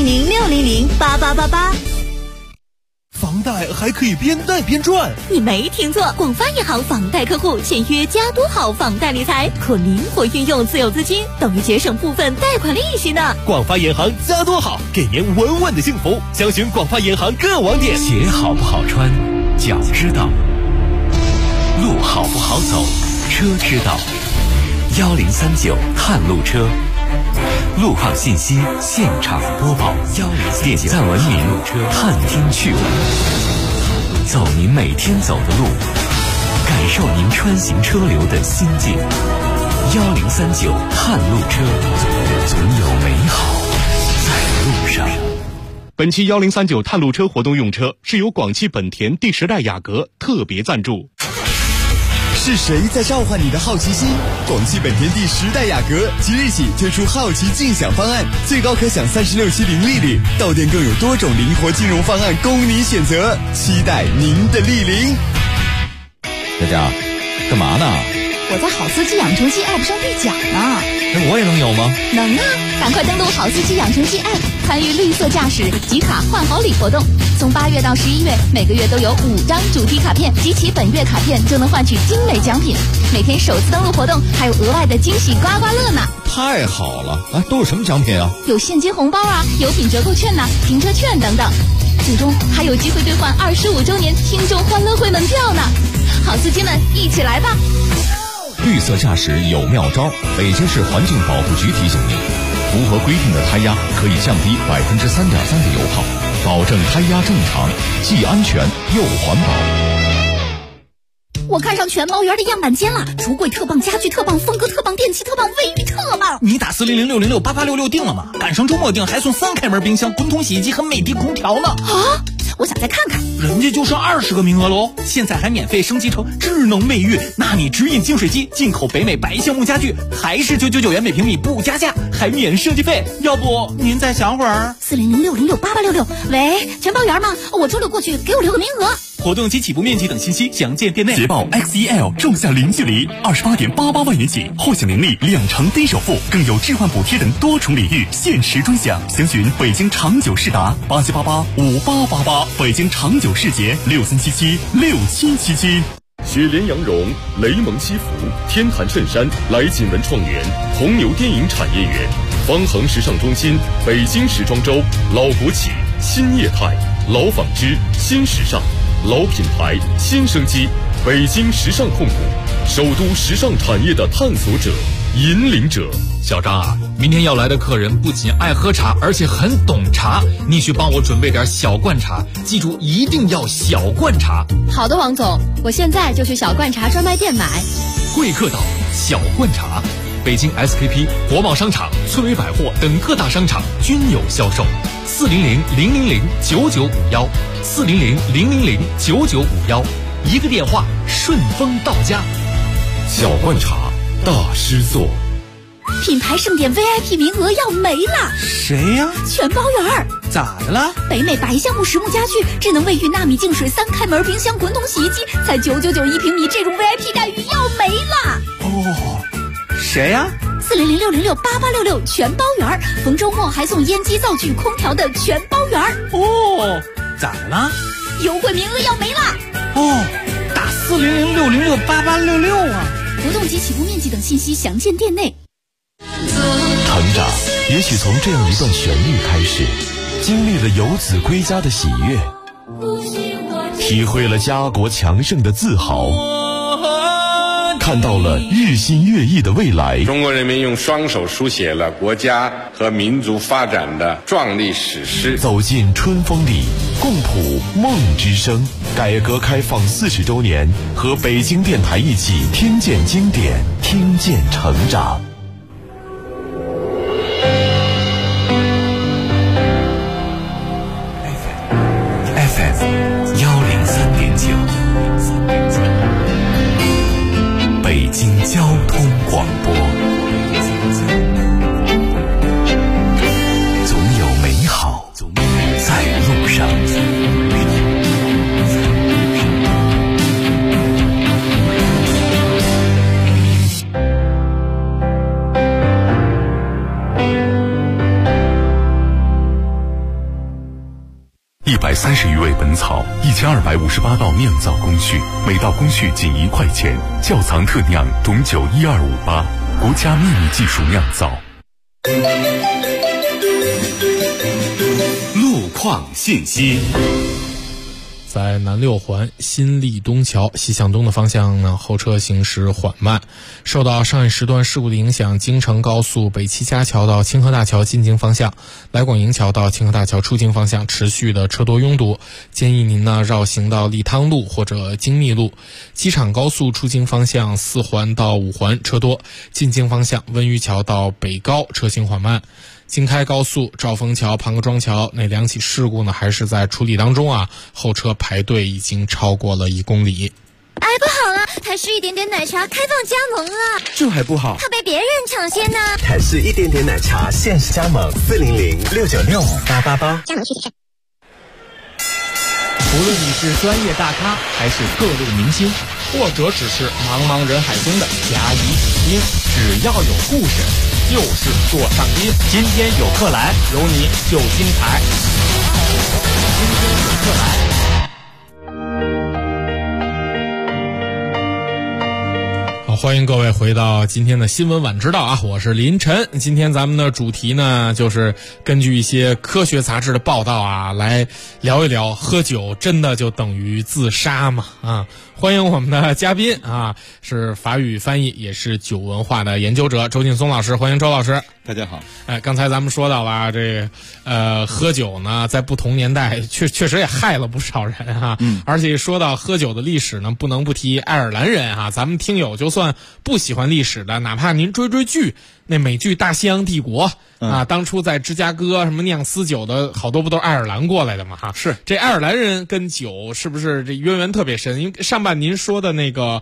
Speaker 1: 400-600-8888。
Speaker 19: 房贷还可以边贷边赚，
Speaker 6: 你没听错，广发银行房贷客户签约加多好房贷理财，可灵活运用自有资金，等于节省部分贷款利息呢。
Speaker 19: 广发银行加多好，给您稳稳的幸福。详询广发银行各网点。
Speaker 4: 鞋好不好穿，脚知道；路好不好走，车知道。1039探路车，路况信息现场播报。点赞文明探听趣闻，走您每天走的路，感受您穿行车流的心境。1039探路车，总有美好在路上。
Speaker 19: 本期1039探路车活动用车是由广汽本田第10代雅阁特别赞助。
Speaker 20: 是谁在召唤你的好奇心？广汽本田第10代雅阁即日起推出好奇竞享方案，最高可享36期零利率，到店更有多种灵活金融方案供你选择，期待您的莅临。
Speaker 21: 佳佳，干嘛呢？
Speaker 6: 我在好司机养成记 App 上兑奖呢。
Speaker 21: 那我也能有吗？
Speaker 6: 能啊，赶快登录好司机养成记 App， 参与绿色驾驶集卡换好礼活动。从8月到11月，每个月都有5张主题卡片，集齐本月卡片就能换取精美奖品。每天首次登录活动还有额外的惊喜刮刮乐呢。
Speaker 21: 太好了！啊，都有什么奖品啊？
Speaker 6: 有现金红包啊，油品折扣券呐，停车券等等。最终还有机会兑换25周年听众欢乐会门票呢。好司机们，一起来吧！
Speaker 21: 绿色驾驶有妙招，北京市环境保护局提醒您，符合规定的胎压可以降低3.3%的油耗，保证胎压正常，既安全又环保。
Speaker 6: 我看上全猫园的样板间了，橱柜特棒，家具特棒，风格特棒，电器特棒，卫浴特棒。
Speaker 16: 你打400-606-8866订了吗？赶上周末订还送3开门冰箱、滚筒洗衣机和美的空调呢。
Speaker 6: 啊！我想再看看。
Speaker 16: 人家就剩20个名额喽，现在还免费升级成智能卫浴，纳米直饮净水机，进口北美白橡木家具，还是999元每平米不加价，还免设计费。要不您再想会儿？
Speaker 6: 400-606-8866。喂，全包园吗？我周六过去，给我留个名额。
Speaker 16: 活动及起步面积等信息详见店内。
Speaker 2: 捷豹 XEL 仲夏零距离28.88万元起，获享年利2成低首付，更有置换补贴等多重礼遇，限时专享。详询北京长久世达87885888，北京长久世捷63776777。
Speaker 10: 雪莲羊绒、雷蒙西服、天坛衬衫、来锦文创园、红牛电影产业园、方恒时尚中心、北京时装周、老国企、新业态、老纺织、新时尚、老品牌、新生机，北京时尚控股，首都时尚产业的探索者、引领者。
Speaker 7: 小张啊，明天要来的客人不仅爱喝茶，而且很懂茶，你去帮我准备点小罐茶，记住一定要小罐茶。
Speaker 6: 好的，王总，我现在就去小罐茶专卖店买。
Speaker 7: 贵客岛小罐茶，北京 SKP、国贸商场、翠微百货等各大商场均有销售。400-000-9951，400-000-9951，一个电话顺丰到家。
Speaker 10: 小罐茶大师座。
Speaker 6: 品牌盛典 VIP 名额要没了。
Speaker 16: 谁呀？
Speaker 6: 全包圆。
Speaker 16: 咋的了？
Speaker 6: 北美白橡木实木家具、智能卫浴、纳米净水、3开门冰箱、滚筒洗衣机，才999一平米，这种 VIP 待遇要没了。
Speaker 16: 哦，谁呀
Speaker 6: ？400-606-8866，全包圆。逢周末还送烟机、灶具、空调的全包圆。
Speaker 16: 哦，咋的了？
Speaker 6: 优惠名额要没了。
Speaker 16: 哦，打400-606-8866啊！
Speaker 6: 活动及起步面积等信息详见店内。
Speaker 21: 成长也许从这样一段旋律开始，经历了游子归家的喜悦，体会了家国强盛的自豪，看到了日新月异的未来。
Speaker 22: 中国人民用双手书写了国家和民族发展的壮丽史诗。
Speaker 21: 走进春风里，共谱梦之声。改革开放40周年，和北京电台一起听见经典，听见成长。
Speaker 4: FM 103.9，北京交通广播。总有美好在路上。
Speaker 2: 130余味本草，1258道酿造工序，每道工序仅1块钱。窖藏特酿董酒12588，国家秘密技术酿造。
Speaker 10: 路况信息。
Speaker 5: 在南6环新立东桥西向东的方向呢，后车行驶缓慢。受到上一时段事故的影响，京承高速北七家桥到清河大桥进京方向、来广营桥到清河大桥出京方向持续的车多拥堵，建议您呢绕行到利汤路或者京密路。机场高速出京方向4环到5环车多，进京方向温榆桥到北高车行缓慢。京开高速兆丰桥、庞各庄桥那2起事故呢，还是在处理当中啊，后车排队已经超过了1公里。
Speaker 23: 哎，不好啊！台式一点点奶茶开放加盟啊！
Speaker 24: 这还不好，
Speaker 23: 怕被别人抢先呢。
Speaker 24: 台式一点点奶茶限时加盟，400-696-5888，
Speaker 23: 加盟具体看。
Speaker 16: 无论你是专业大咖，还是各路明星，或者只是茫茫人海中的甲乙丙丁，只要有故事，就是座上宾。今天有客来，有你就精彩。今天有客来。
Speaker 5: 好，欢迎各位回到今天的新闻晚知道啊，我是林晨。今天咱们的主题呢，就是根据一些科学杂志的报道啊，来聊一聊喝酒真的就等于自杀吗？啊，欢迎我们的嘉宾啊，是法语翻译，也是酒文化的研究者周劲松老师，欢迎周老师。
Speaker 17: 大家好。
Speaker 5: 刚才咱们说到了这个喝酒呢，在不同年代确实也害了不少人哈。而且说到喝酒的历史呢，不能不提爱尔兰人哈。咱们听友就算不喜欢历史的，哪怕您追剧，那美剧《大西洋帝国》啊，当初在芝加哥什么酿私酒的好多不都是爱尔兰过来的嘛哈。
Speaker 17: 是这
Speaker 5: 爱尔兰人跟酒是不是这渊源特别深？因为上半您说的那个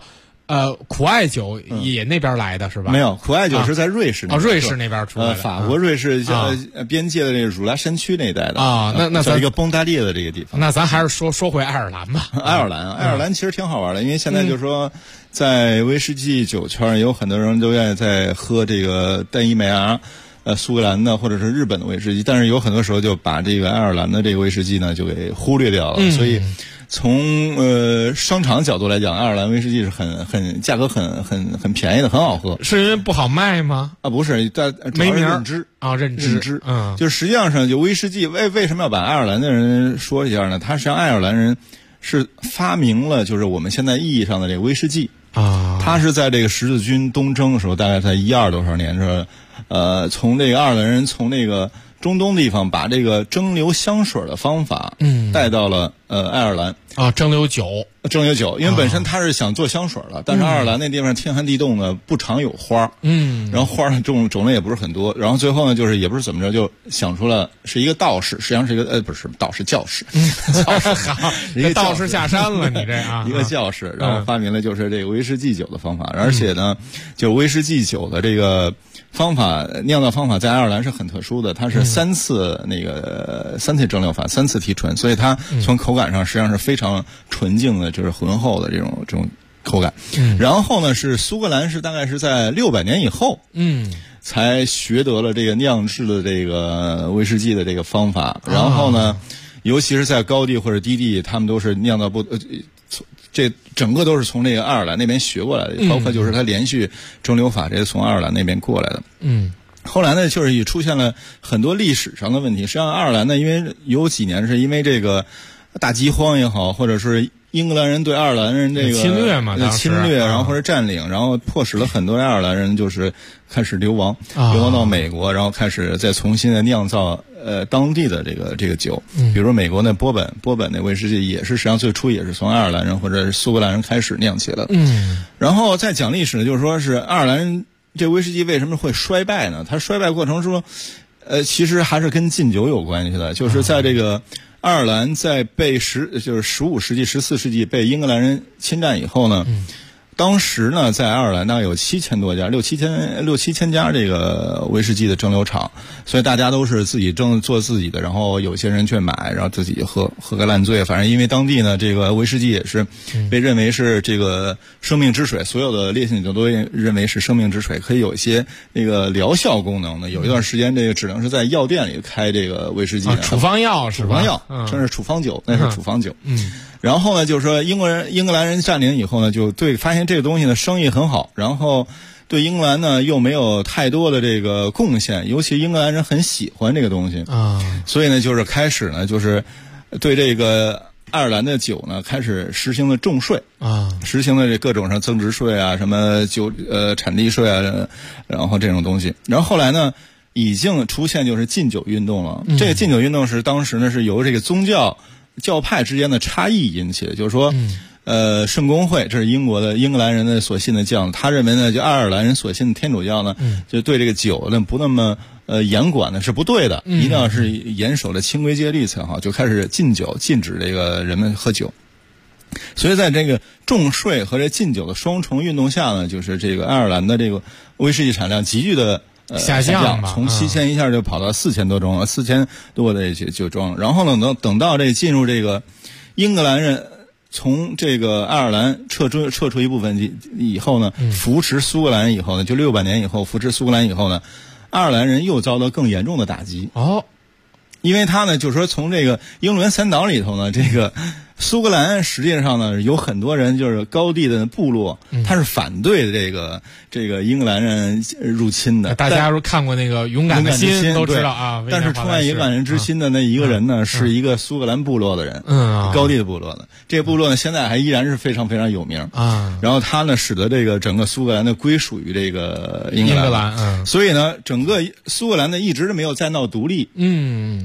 Speaker 5: 苦艾酒也那边来的是吧？
Speaker 17: 没有，苦艾酒是在瑞士那边。
Speaker 5: 瑞士那边出来的。
Speaker 17: 法国、瑞士边界的这个儒拉山区那一带的
Speaker 5: 啊。那
Speaker 17: 在一个崩大列的这个地方。
Speaker 5: 那咱还是说回爱尔兰吧。
Speaker 17: 爱尔兰其实挺好玩的，因为现在就是说，在威士忌酒圈有很多人都愿意在喝这个单一梅啊。苏格兰的或者是日本的威士忌，但是有很多时候就把这个爱尔兰的这个威士忌呢就给忽略掉了，所以从商场角度来讲，爱尔兰威士忌是很价格很便宜的，很好喝。
Speaker 5: 是因为不好卖吗？
Speaker 17: 不是，主要是认知
Speaker 5: 啊，认知，
Speaker 17: 就是实际上就威士忌为什么要把爱尔兰的人说一下呢？他实际上爱尔兰人是发明了就是我们现在意义上的这个威士忌
Speaker 5: 啊，
Speaker 17: 他是在这个十字军东征的时候，大概在12多少年的时候。从这个爱尔兰人从那个中东地方把这个蒸馏香水的方法，带到了爱尔兰
Speaker 5: 啊，蒸馏酒，
Speaker 17: 因为本身他是想做香水的，但是爱尔兰那地方天寒地冻呢，不常有花，然后花的种类也不是很多，然后最后呢，就是也不是怎么着，就想出了是一个道士，实际上是一个不是道士，教士，
Speaker 5: 好，一个道士下山了，你这啊，
Speaker 17: 一个教士，然后发明了就是这个威士忌酒的方法，而且呢，就威士忌酒的这个方法酿造方法在爱尔兰是很特殊的，它是3次蒸馏法，3次提纯，所以它从口感上实际上是非常纯净的，就是浑厚的这种口感。然后呢，是苏格兰是大概是在600年以后，才学得了这个酿制的这个威士忌的这个方法。然后呢，尤其是在高地或者低地，他们都是酿造这整个都是从这个爱尔兰那边学过来的，包括就是它连续蒸馏法，这是从爱尔兰那边过来的。后来呢，就是也出现了很多历史上的问题。实际上，爱尔兰呢，因为有几年是因为这个大饥荒也好，或者是英格兰人对爱尔兰人这个
Speaker 5: 侵略嘛，
Speaker 17: 然后或者占领，然后迫使了很多爱尔兰人就是开始流亡到美国，然后开始再重新的酿造当地的这个酒。比如美国那波本那威士忌也是实际上最初也是从爱尔兰人或者是苏格兰人开始酿起的。然后再讲历史呢，就是说是爱尔兰人这威士忌为什么会衰败呢？它衰败过程中其实还是跟禁酒有关系的，就是在这个爱尔兰在被就是15世纪、14世纪被英格兰人侵占以后呢，当时呢，在爱尔兰大概有7000多家、6、7千家这个威士忌的蒸馏厂，所以大家都是自己做自己的，然后有些人去买，然后自己喝个烂醉。反正因为当地呢，这个威士忌也是被认为是这个生命之水，所有的烈性酒都认为是生命之水，可以有一些那个疗效功能的。有一段时间，这个只能是在药店里开这个威士忌
Speaker 5: 处方药是吧？
Speaker 17: 处方药，这是处方酒，那是处方酒。然后呢，就是说英格兰人占领以后呢，就发现这个东西呢生意很好，然后对英格兰呢又没有太多的这个贡献，尤其英格兰人很喜欢这个东西啊，所以呢就是开始呢就是对这个爱尔兰的酒呢开始实行了重税啊，实行了这各种上增值税啊，什么产地税啊，然后这种东西。然后后来呢已经出现就是禁酒运动了，这个禁酒运动是当时呢是由这个教派之间的差异引起的，就是说，圣公会，这是英格兰人的所信的教，他认为呢，就爱尔兰人所信的天主教呢，就对这个酒呢不那么严管呢是不对的，一定要是严守的清规戒律才好，就开始禁酒，禁止这个人们喝酒。所以在这个重税和这禁酒的双重运动下呢，就是这个爱尔兰的这个威士忌产量急剧的
Speaker 5: 下降，
Speaker 17: 从7000一下就跑到4000多庄，4000多的酒庄。然后呢，等到这进入这个英格兰人从这个爱尔兰撤出一部分以后呢，扶持苏格兰以后呢，就600年以后扶持苏格兰以后呢，爱尔兰人又遭到更严重的打击。因为他呢，就是说从这个英伦三岛里头呢，这个苏格兰实际上呢有很多人就是高地的部落，他是反对这个英格兰人入侵的。
Speaker 5: 大家如看过那个《勇敢的心》都知道啊。
Speaker 17: 但是充满勇敢人之心的那一个人呢，是一个苏格兰部落的人，高地的部落的。这个部落呢，现在还依然是非常非常有名啊。然后他呢，使得这个整个苏格兰的归属于这个英格兰，所以呢，整个苏格兰呢一直没有再闹独立。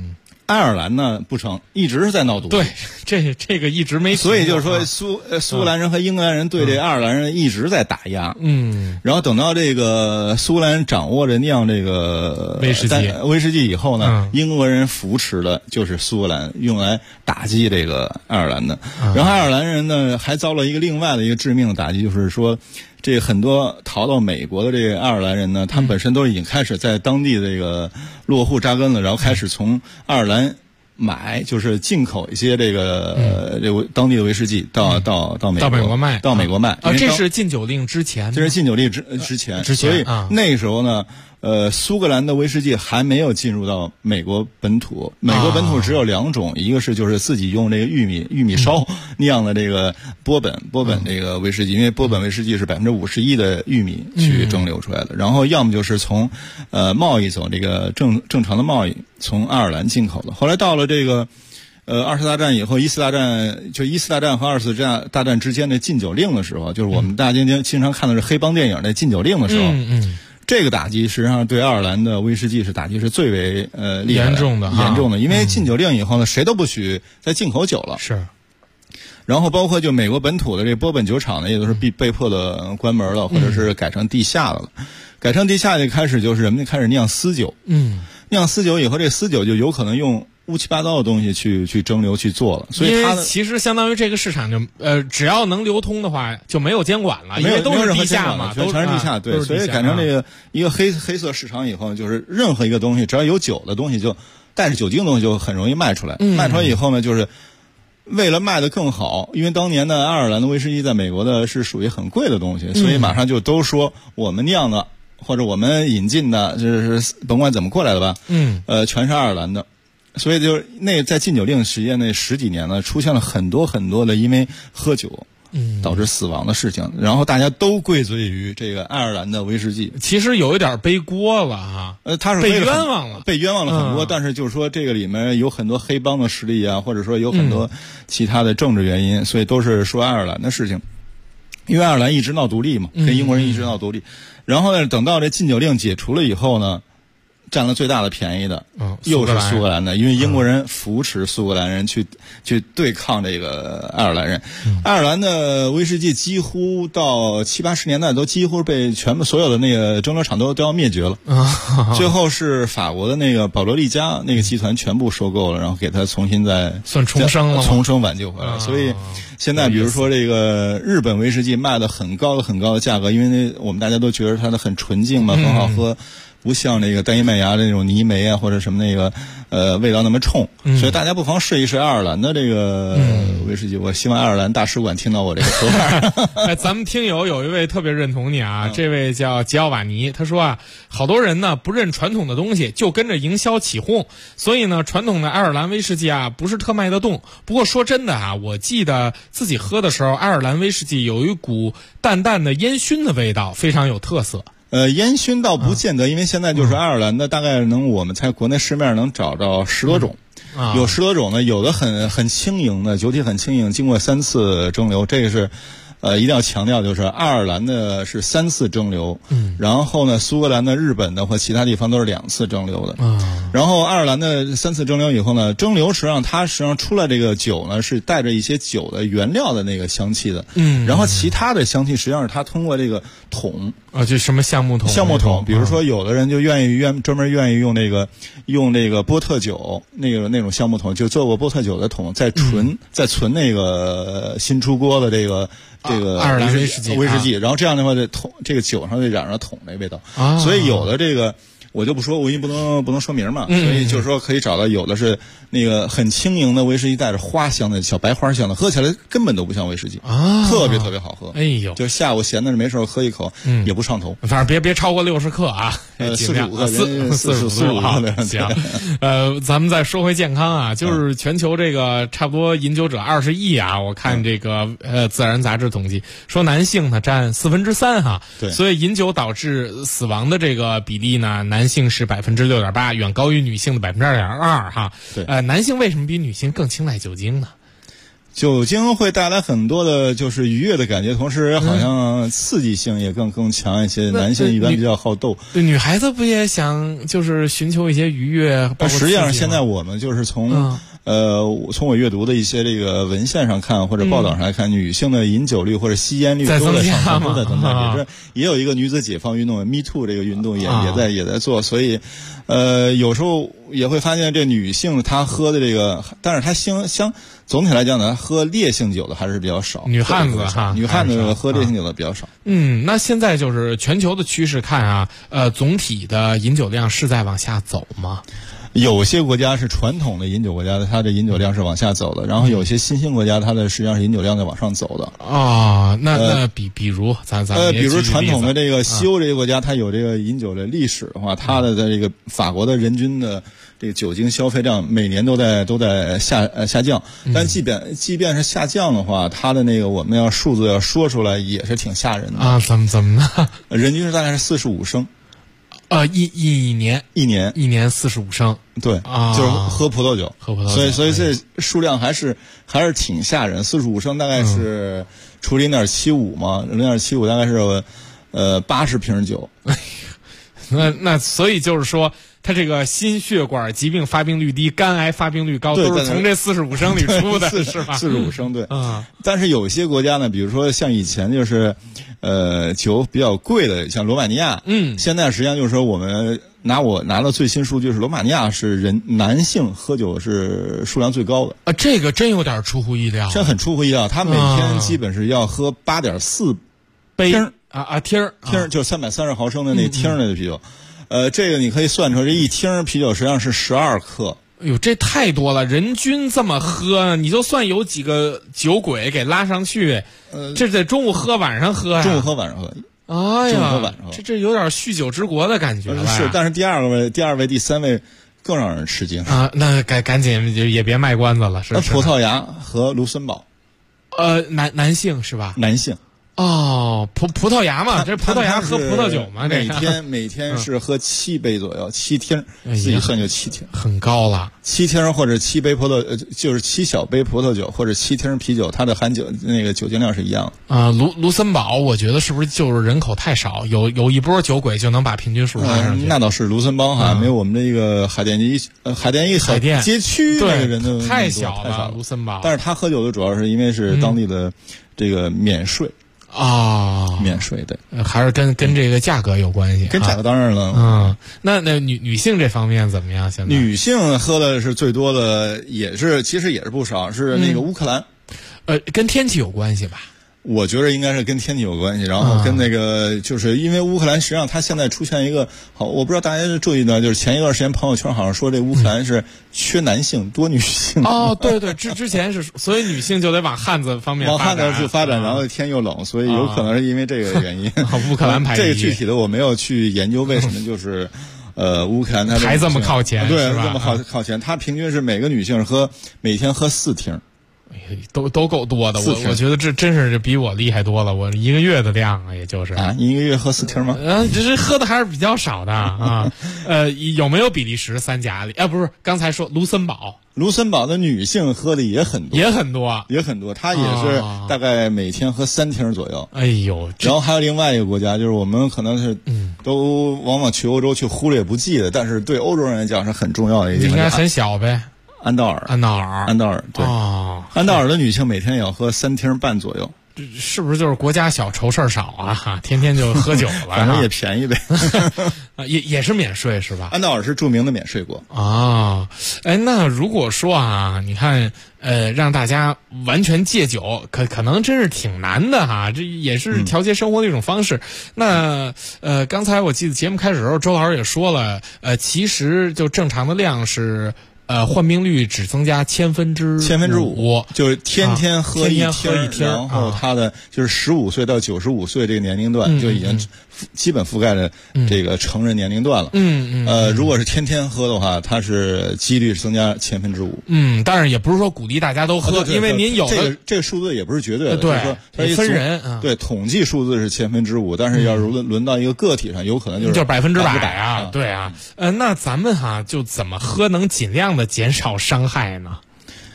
Speaker 17: 爱尔兰呢不成，一直是在闹独立。
Speaker 5: 对，这个一直没。
Speaker 17: 所以就是说苏格兰人和英格兰人对这爱尔兰人一直在打压。然后等到这个苏格兰掌握着酿这个威士忌以后呢，英国人扶持的就是苏格兰，用来打击这个爱尔兰的。然后爱尔兰人呢还遭了一个另外的一个致命的打击，就是说这很多逃到美国的这个爱尔兰人呢，他们本身都已经开始在当地这个落户扎根了，然后开始从爱尔兰就是进口一些这个当地的威士忌到美国卖。
Speaker 5: 这是禁酒令之前。
Speaker 17: 这是禁酒令之前。所以那个时候呢，苏格兰的威士忌还没有进入到美国本土。美国本土只有2种，一个是就是自己用这个玉米烧酿的这个波本这个威士忌，因为波本威士忌是51%的玉米去蒸馏出来的。然后要么就是从贸易走这个正常的贸易，从爱尔兰进口的。后来到了这个二次大战以后，一次大战和二次大战之间的禁酒令的时候，就是我们大家经常看的是黑帮电影的禁酒令的时候，这个打击实际上对爱尔兰的威士忌打击是最为厉害的、严重的，因为禁酒令以后呢，谁都不许再进口酒了。
Speaker 5: 是。
Speaker 17: 然后包括就美国本土的这波本酒厂呢，也都是被迫的关门了，或者是改成地下的了。改成地下就开始就是人们开始酿私酒。酿私酒以后，这私酒就有可能用乌七八糟的东西去蒸馏去做了，所以它
Speaker 5: 其实相当于这个市场就只要能流通的话就没有监管了，因为都是地下嘛，
Speaker 17: 全是地下。对，所以改成这个一个黑色市场以后，就是任何一个东西只要有酒的东西，就带着酒精的东西就很容易卖出来。卖出来以后呢，就是为了卖得更好，因为当年的爱尔兰的威士忌在美国的是属于很贵的东西，所以马上就都说我们酿的或者我们引进的，就是甭管怎么过来的吧，全是爱尔兰的。所以就是在禁酒令时间那10几年呢，出现了很多的因为喝酒导致死亡的事情，然后大家都归罪于这个爱尔兰的威士忌。
Speaker 5: 其实有一点背锅了哈，
Speaker 17: 他是
Speaker 5: 被冤枉了
Speaker 17: 很多，但是就是说这个里面有很多黑帮的势力啊，或者说有很多其他的政治原因，所以都是说爱尔兰的事情。因为爱尔兰一直闹独立嘛，跟英国人一直闹独立。然后呢，等到这禁酒令解除了以后呢，占了最大的便宜的又是苏格兰的，因为英国人扶持苏格兰人去对抗这个爱尔兰人。爱尔兰的威士忌几乎到70、80年代都几乎被全部所有的那个蒸馏厂都要灭绝了。最后是法国的那个保罗利加那个集团全部收购了，然后给它重新
Speaker 5: 算重生了，
Speaker 17: 重生挽救回来。所以现在比如说这个日本威士忌卖的很高的价格，因为我们大家都觉得它的很纯净嘛，很好喝。不像那个单一麦芽的那种泥煤啊，或者什么那个味道那么冲，所以大家不妨试一试爱尔兰的这个威士忌。我希望爱尔兰大使馆听到我这个说法。
Speaker 5: 咱们听友有一位特别认同你啊，这位叫吉奥瓦尼，他说啊，好多人呢不认传统的东西，就跟着营销起哄，所以呢传统的爱尔兰威士忌啊不是特卖得动。不过说真的啊，我记得自己喝的时候，爱尔兰威士忌有一股淡淡的烟熏的味道，非常有特色。
Speaker 17: 烟熏倒不见得，因为现在就是爱尔兰的大概我们在国内市面能找到10多种，有10多种呢，有的很轻盈的酒体很轻盈，经过3次蒸馏，这个是一定要强调，就是爱尔兰的是3次蒸馏，然后呢苏格兰的、日本的或其他地方都是2次蒸馏的，然后爱尔兰的3次蒸馏以后呢，蒸馏实际上出来这个酒呢是带着一些酒的原料的那个香气的，然后其他的香气实际上是它通过这个桶
Speaker 5: 就什么橡木桶，
Speaker 17: 比如说有的人就专门愿意用那个波特酒那种橡木桶，就做过波特酒的桶，再存那个新出锅的这个
Speaker 5: 爱尔兰威士
Speaker 17: 忌，然后这样的话这个酒上就染上桶那味道，所以有的这个我就不说，我因为不能说名嘛，所以就是说可以找到有的是那个很轻盈的威士忌，带着花香的小白花香的，喝起来根本都不像威士忌，特别特别好喝。
Speaker 5: 哎呦，
Speaker 17: 就下午闲的没事喝一口，也不上头。
Speaker 5: 反正别超过60克啊
Speaker 17: ，45克
Speaker 5: ，45克。行，咱们再说回健康啊，就是全球这个差不多饮酒者20亿啊，我看这个自然杂志统计说男性呢占3%哈，
Speaker 17: 对，
Speaker 5: 所以饮酒导致死亡的这个比例呢，男性是6.8%，远高于女性的2.2%哈。
Speaker 17: 对，
Speaker 5: 男性为什么比女性更青睐酒精呢？
Speaker 17: 酒精会带来很多的就是愉悦的感觉，同时好像刺激性也更强一些。男性一般比较好斗，
Speaker 5: 女孩子不也想就是寻求一些愉悦？
Speaker 17: 实际上现在我们就是从我阅读的一些这个文献上看或者报道上来看，女性的饮酒率或者吸烟率都在上升，都在增加。也有一个女子解放运动 ，Me Too 这个运动也在做，所以有时候也会发现这女性她喝的这个，但是她总体来讲呢，喝烈性酒的还是比较少。
Speaker 5: 女汉子
Speaker 17: 喝烈性酒的比较少。
Speaker 5: 那现在就是全球的趋势看啊，总体的饮酒量是在往下走吗？
Speaker 17: 有些国家是传统的饮酒国家，它的饮酒量是往下走的，然后有些新兴国家，它的实际上是饮酒量在往上走的。
Speaker 5: 那比如咱
Speaker 17: 比如传统的这个西欧这些国家，它有这个饮酒的历史的话，它的在这个法国的人均的这个酒精消费量每年都在下降，但即便是下降的话，它的那个我们数字要说出来也是挺吓人的
Speaker 5: 啊！怎么呢？
Speaker 17: 人均是大概是45升。
Speaker 5: 一年45升，
Speaker 17: 对就是喝葡萄酒，所以这数量还是挺吓人。45升大概是除0.75嘛，0.75大概是80瓶酒。
Speaker 5: 那所以就是说，它这个心血管疾病发病率低，肝癌发病率高，都是从这45升里出的，是吧
Speaker 17: ？45升对。但是有些国家呢，比如说像以前就是酒比较贵的，像罗马尼亚，现在实际上就是说我们拿到最新数据是罗马尼亚是男性喝酒是数量最高的
Speaker 5: 这个真有点出乎意料，
Speaker 17: 这很出乎意料。他每天基本是要喝8.4
Speaker 5: 杯
Speaker 17: 听
Speaker 5: 就
Speaker 17: 330毫升的那听的啤酒。这个你可以算出来，这一听啤酒实际上是12克。
Speaker 5: 哎呦，这太多了！人均这么喝，你就算有几个酒鬼给拉上去，这得中午喝晚上喝呀。
Speaker 17: 中午喝晚上喝。
Speaker 5: 哎呀，这有点酗酒之国的感觉了。
Speaker 17: 是，但是第二位、第三位更让人吃惊
Speaker 5: 啊！那赶紧也别卖关子了。是
Speaker 17: 葡萄牙和卢森堡。
Speaker 5: 男性是吧？
Speaker 17: 男性。
Speaker 5: 葡萄牙嘛，这葡萄牙喝葡萄酒嘛，
Speaker 17: 每天是喝7杯左右，7听，自己算就7听，
Speaker 5: 很高了。
Speaker 17: 7听或者7杯葡萄，就是7小杯葡萄酒或者7听啤酒，它的含酒那个酒精量是一样
Speaker 5: 的。卢森堡，我觉得是不是就是人口太少，有一波酒鬼就能把平均数拉上去？
Speaker 17: 那倒是，卢森堡没有我们这个海淀街区那个人的
Speaker 5: 太小了，卢森堡。
Speaker 17: 但是他喝酒的主要是因为是当地的这个免税。免税对，
Speaker 5: 还是跟这个价格有关系。
Speaker 17: 跟价格当然了。
Speaker 5: 那女性这方面怎么样？现在
Speaker 17: 女性喝的是最多的，其实也是不少，是那个乌克兰。
Speaker 5: 跟天气有关系吧？
Speaker 17: 我觉得应该是跟天气有关系，然后跟那个就是因为乌克兰实际上它现在出现一个我不知道大家注意到，就是前一段时间朋友圈好像说这乌克兰是缺男性多女性。
Speaker 5: 对，之前是，所以女性就得往汉子方面
Speaker 17: 去发展，然后天又冷，所以有可能是因为这个原因。
Speaker 5: 乌克兰排
Speaker 17: 这个具体的我没有去研究为什么就是乌克兰它
Speaker 5: 还这么靠前，
Speaker 17: 对，这么靠前，它平均是每个女性每天喝4听。
Speaker 5: 都够多的，我觉得这真是比我厉害多了。我一个月的量也就是
Speaker 17: 一个月喝4听吗？
Speaker 5: 只是喝的还是比较少的啊。有没有比利时3甲里？不是，刚才说卢森堡
Speaker 17: 的女性喝的也很多，
Speaker 5: 也很多，
Speaker 17: 她也是大概每天喝3听左右。
Speaker 5: 哎呦，
Speaker 17: 然后还有另外一个国家，就是我们可能是都往往去欧洲去忽略不计的，但是对欧洲人来讲是很重要的一个地方。
Speaker 5: 应该很小呗。
Speaker 17: 安道尔，对，安道尔的女性每天也要喝3听半左右。
Speaker 5: 是不是就是国家小愁事少啊？天天就喝酒了，
Speaker 17: 反正也便宜呗。
Speaker 5: 也是免税是吧？
Speaker 17: 安道尔是著名的免税国
Speaker 5: 那如果说你看让大家完全戒酒，可能真是挺难的哈。这也是调节生活的一种方式。那刚才我记得节目开始的时候，周老师也说了，其实就正常的量是。患病率只增加5%，
Speaker 17: 就是天天喝一听，然后他的就是15岁到95岁这个年龄段就已经基本覆盖了这个成人年龄段了。如果是天天喝的话，它是几率增加5%。
Speaker 5: 但是也不是说鼓励大家都喝，因为您有的
Speaker 17: 这个数字也不是绝对的，
Speaker 5: 对，分人。
Speaker 17: 对，统计数字是5%，但是要轮到一个个体上，有可能就是
Speaker 5: 100%啊。对啊，那咱们就怎么喝能尽量的减少伤害呢？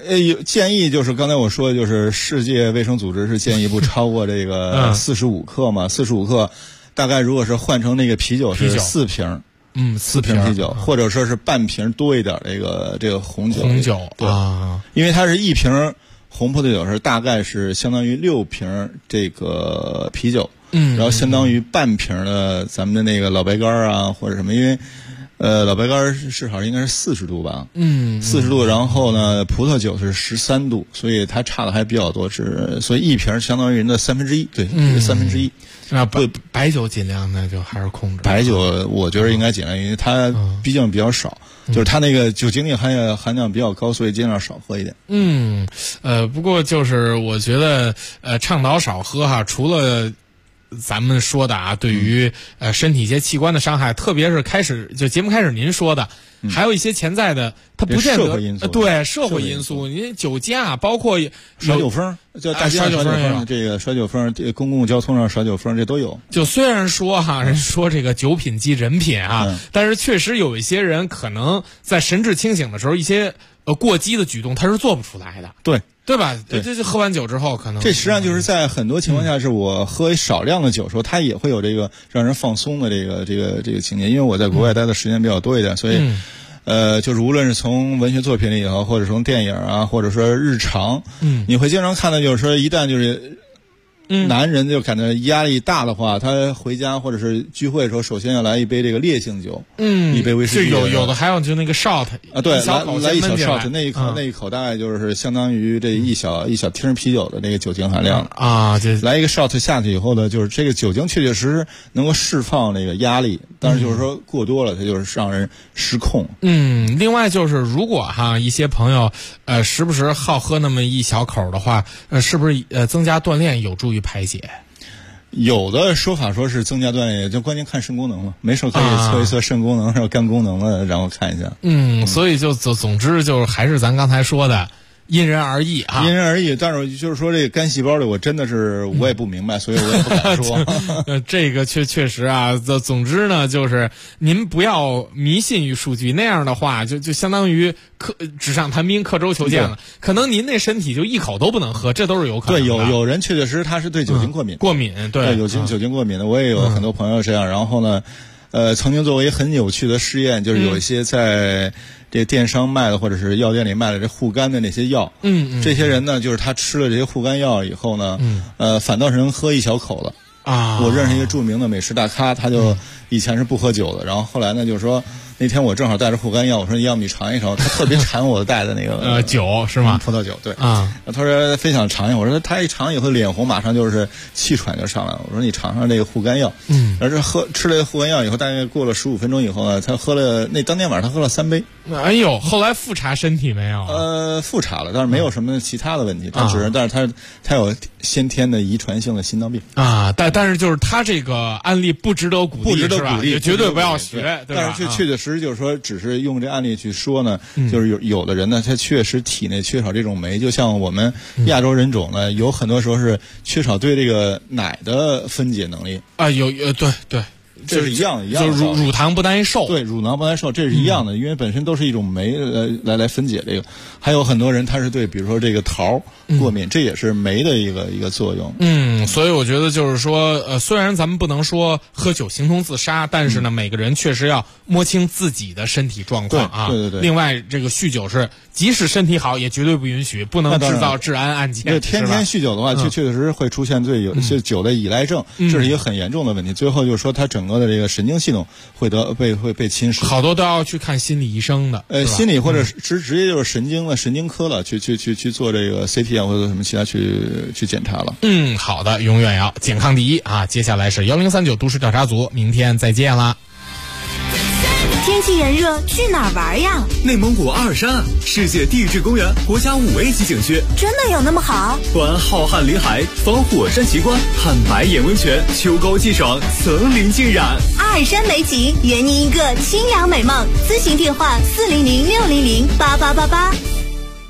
Speaker 17: 建议就是刚才我说的，就是世界卫生组织是建议不超过这个45克嘛，45克，大概如果是换成那个啤酒是4瓶，4瓶啤酒，或者说是半瓶多一点这个红酒。对啊，因为它是1瓶红葡萄酒是大概是相当于6瓶这个啤酒，然后相当于半瓶的咱们的那个老白干啊或者什么，因为。老白干至少应该是40度吧，40度，然后呢，葡萄酒是13度，所以它差的还比较多，所以1瓶相当于人的1/3，对，1/3。
Speaker 5: 那白酒尽量呢就还是控制。
Speaker 17: 白酒我觉得应该尽量，因为它毕竟比较少，就是它那个酒精力含量比较高，所以尽量少喝一点。
Speaker 5: 不过就是我觉得倡导少喝哈，除了。咱们说的啊，对于身体一些器官的伤害，特别是节目开始您说的，还有一些潜在的，它不见得
Speaker 17: 社会因素，
Speaker 5: 对社会因素，您酒驾，包括
Speaker 17: 耍酒疯，叫大街上耍酒疯，这个耍酒疯，公共交通上耍酒疯，这都有。
Speaker 5: 就虽然说哈，人说这个酒品即人品啊，但是确实有一些人可能在神志清醒的时候，一些过激的举动他是做不出来的。对吧？这喝完酒之后可能
Speaker 17: 这实际上就是在很多情况下，是我喝少量的酒时候，它也会有这个让人放松的这个情节。因为我在国外待的时间比较多一点，所以就是无论是从文学作品里也好，或者从电影啊，或者说日常，你会经常看到，就是说一旦就是男人就感觉压力大的话，他回家或者是聚会的时候，首先要来一杯这个烈性酒，一杯威士忌。
Speaker 5: 有的还有就那个 shot
Speaker 17: 啊，对，来一小 shot， 那一口大概就是相当于这一小听啤酒的那个酒精含量
Speaker 5: 啊。
Speaker 17: 来一个 shot 下去以后呢，就是这个酒精确确实实能够释放那个压力，但是就是说过多了，它就是让人失控。
Speaker 5: 另外就是如果哈一些朋友时不时好喝那么一小口的话，是不是增加锻炼有助于排解？
Speaker 17: 有的说法说是增加锻炼，就关键看肾功能了。没事可以测一测肾功能，然后肝功能了，然后看一下。
Speaker 5: 所以就总之就是还是咱刚才说的。因人而异啊，
Speaker 17: 因人而异。但是就是说这个肝细胞里，我真的是我也不明白，所以我也不敢说。
Speaker 5: 这个确实啊，总之呢，就是您不要迷信于数据，那样的话就相当于纸上谈兵、刻舟求剑了。可能您那身体就一口都不能喝，这都是有可能的。
Speaker 17: 对，有人确确实实他是对酒精过敏，
Speaker 5: 对，
Speaker 17: 有酒精过敏的，我也有很多朋友这样。然后呢，曾经做过一个很有趣的试验，就是有一些在这电商卖的或者是药店里卖的这护肝的那些药，这些人呢，就是他吃了这些护肝药以后呢，反倒是能喝一小口了啊。我认识一个著名的美食大咖，他就以前是不喝酒的，然后后来呢，就是说那天我正好带着护肝药，我说要不你尝一尝，他特别馋我带的那个
Speaker 5: 酒是吗？
Speaker 17: 葡萄酒，对
Speaker 5: 啊。
Speaker 17: 他说非想尝一下，我说他一尝以后脸红，马上就是气喘就上来了。我说你尝尝这个护肝药，而这吃了护肝药以后，大概过了15分钟以后呢，他喝了当天晚上他喝了3杯。
Speaker 5: 哎呦，后来复查身体没有？
Speaker 17: 复查了，但是没有什么其他的问题，但是他有先天的遗传性的心脏病
Speaker 5: 啊。但是就是他这个案例不值得鼓励，也绝对不要学。
Speaker 17: 但是确实就是说，只是用这案例去说呢，就是有的人呢，他确实体内缺少这种酶，就像我们亚洲人种呢，有很多时候是缺少对这个奶的分解能力
Speaker 5: 啊。对。
Speaker 17: 这是一样的，
Speaker 5: 就是乳糖不耐受。
Speaker 17: 对，乳糖不耐受，这是一样的，因为本身都是一种酶来分解这个。还有很多人他是对，比如说这个桃过敏，这也是酶的一个作用。
Speaker 5: 所以我觉得就是说，虽然咱们不能说喝酒形同自杀，但是呢，每个人确实要摸清自己的身体状况啊。
Speaker 17: 对。
Speaker 5: 另外，这个酗酒是即使身体好，也绝对不允许，不能制造治安案件。
Speaker 17: 对，天天酗酒的话，确实会出现有些酒的依赖症，这是一个很严重的问题。最后就是说，他整个的这个神经系统会被侵蚀，
Speaker 5: 好多都要去看心理医生的。
Speaker 17: 心理或者直接就是神经科了，去做这个 CT 啊或者什么其他去检查了。
Speaker 5: 好的，永远要健康第一啊！接下来是1039都市调查组，明天再见啦。
Speaker 23: 天气炎热，去哪儿玩呀？
Speaker 18: 内蒙古阿尔山，世界地质公园国家5A 级景区，
Speaker 23: 真的有那么好？
Speaker 18: 环浩瀚林海，访火山奇观，看白眼温泉，秋高气爽，层林尽染。
Speaker 23: 阿尔山美景，圆您一个清凉美梦。咨询电话：400-600-8888。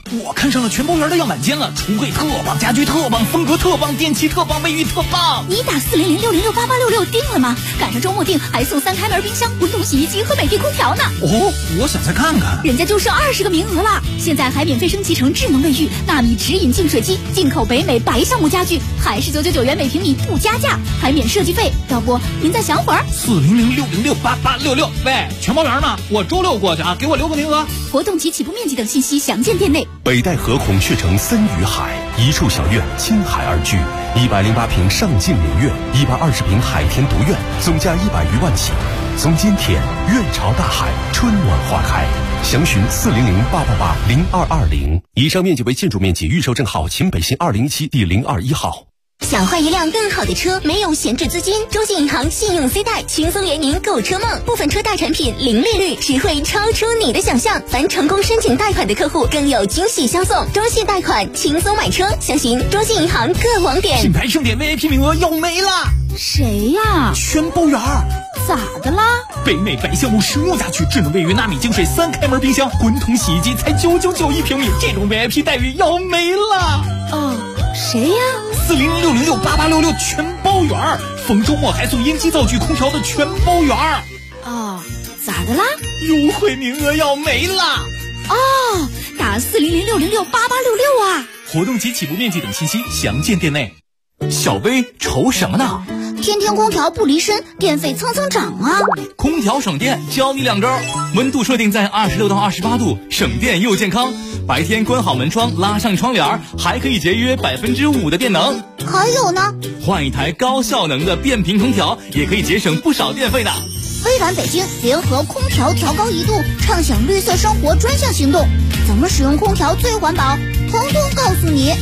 Speaker 3: 我看上了全包园的样板间了，橱柜特棒，家居特棒，风格特棒，电器特棒，卫浴特棒。
Speaker 6: 你打400-606-8866订了吗？赶上周末订还送3开门冰箱、滚筒洗衣机和美的空调呢。
Speaker 3: 哦，我想再看看。
Speaker 6: 人家就剩20个名额了，现在还免费升级成智能卫浴、纳米直饮净水机，进口北美白橡木家具，还是999元每平米不加价，还免设计费。要不您再想会儿
Speaker 3: ？400-606-8866。喂，全包园吗？我周6过去啊，给我留个名额。
Speaker 6: 活动及起步面积等信息详见店内。
Speaker 21: 北戴河孔雀城森与海，一处小院倾海而居，108平上境名苑，120平海天独院，总价100余万起。从今天，院朝大海，春暖花开。详询400-888-0220。以上面积为建筑面积，预售证号秦北新207第021号。
Speaker 23: 想换一辆更好的车，没有闲置资金，中信银行信用 C 贷轻松圆您购车梦，部分车贷产品零利率，只会超出你的想象。凡成功申请贷款的客户更有惊喜相送，中信贷款轻松买车，详询中信银行各网点。
Speaker 3: 品牌盛典 VIP 名额要没了。
Speaker 6: 谁呀？
Speaker 3: 全包园。
Speaker 6: 咋的啦？
Speaker 3: 北美白橡木实木家具，智能卫浴，纳米净水，3开门冰箱，滚筒洗衣机才999一平米，这种 VIP 待遇要没了。
Speaker 6: 哦，谁呀
Speaker 3: ？400-606-8866全包园，逢周末还送烟机灶具空调的全包园。
Speaker 6: 哦，咋的啦？
Speaker 3: 优惠名额要没了。
Speaker 6: 哦，打400-606-8866啊！
Speaker 3: 活动及起步面积等信息详见店内。小薇愁什么呢？
Speaker 23: 天天空调不离身，电费蹭蹭涨啊！
Speaker 3: 空调省电，教你2招：温度设定在26到28度，省电又健康。白天关好门窗，拉上窗帘，还可以节约5%的电能。
Speaker 23: 还有呢，
Speaker 3: 换一台高效能的变频空调，也可以节省不少电费呢。
Speaker 23: 微软北京联合空调调高1度，畅享绿色生活专项行动，怎么使用空调最环保，统统告诉你。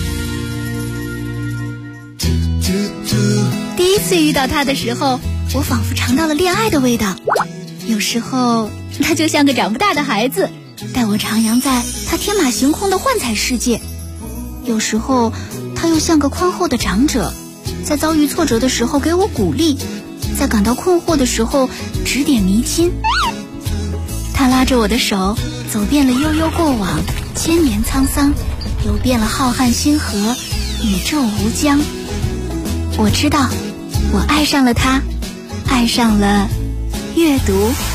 Speaker 6: 第一次遇到他的时候，我仿佛尝到了恋爱的味道。有时候他就像个长不大的孩子，带我徜徉在他天马行空的幻彩世界。有时候他又像个宽厚的长者，在遭遇挫折的时候给我鼓励，在感到困惑的时候指点迷津。他拉着我的手，走遍了悠悠过往，千年沧桑，游遍了浩瀚星河，宇宙无疆。我知道，我爱上了他，爱上了阅读。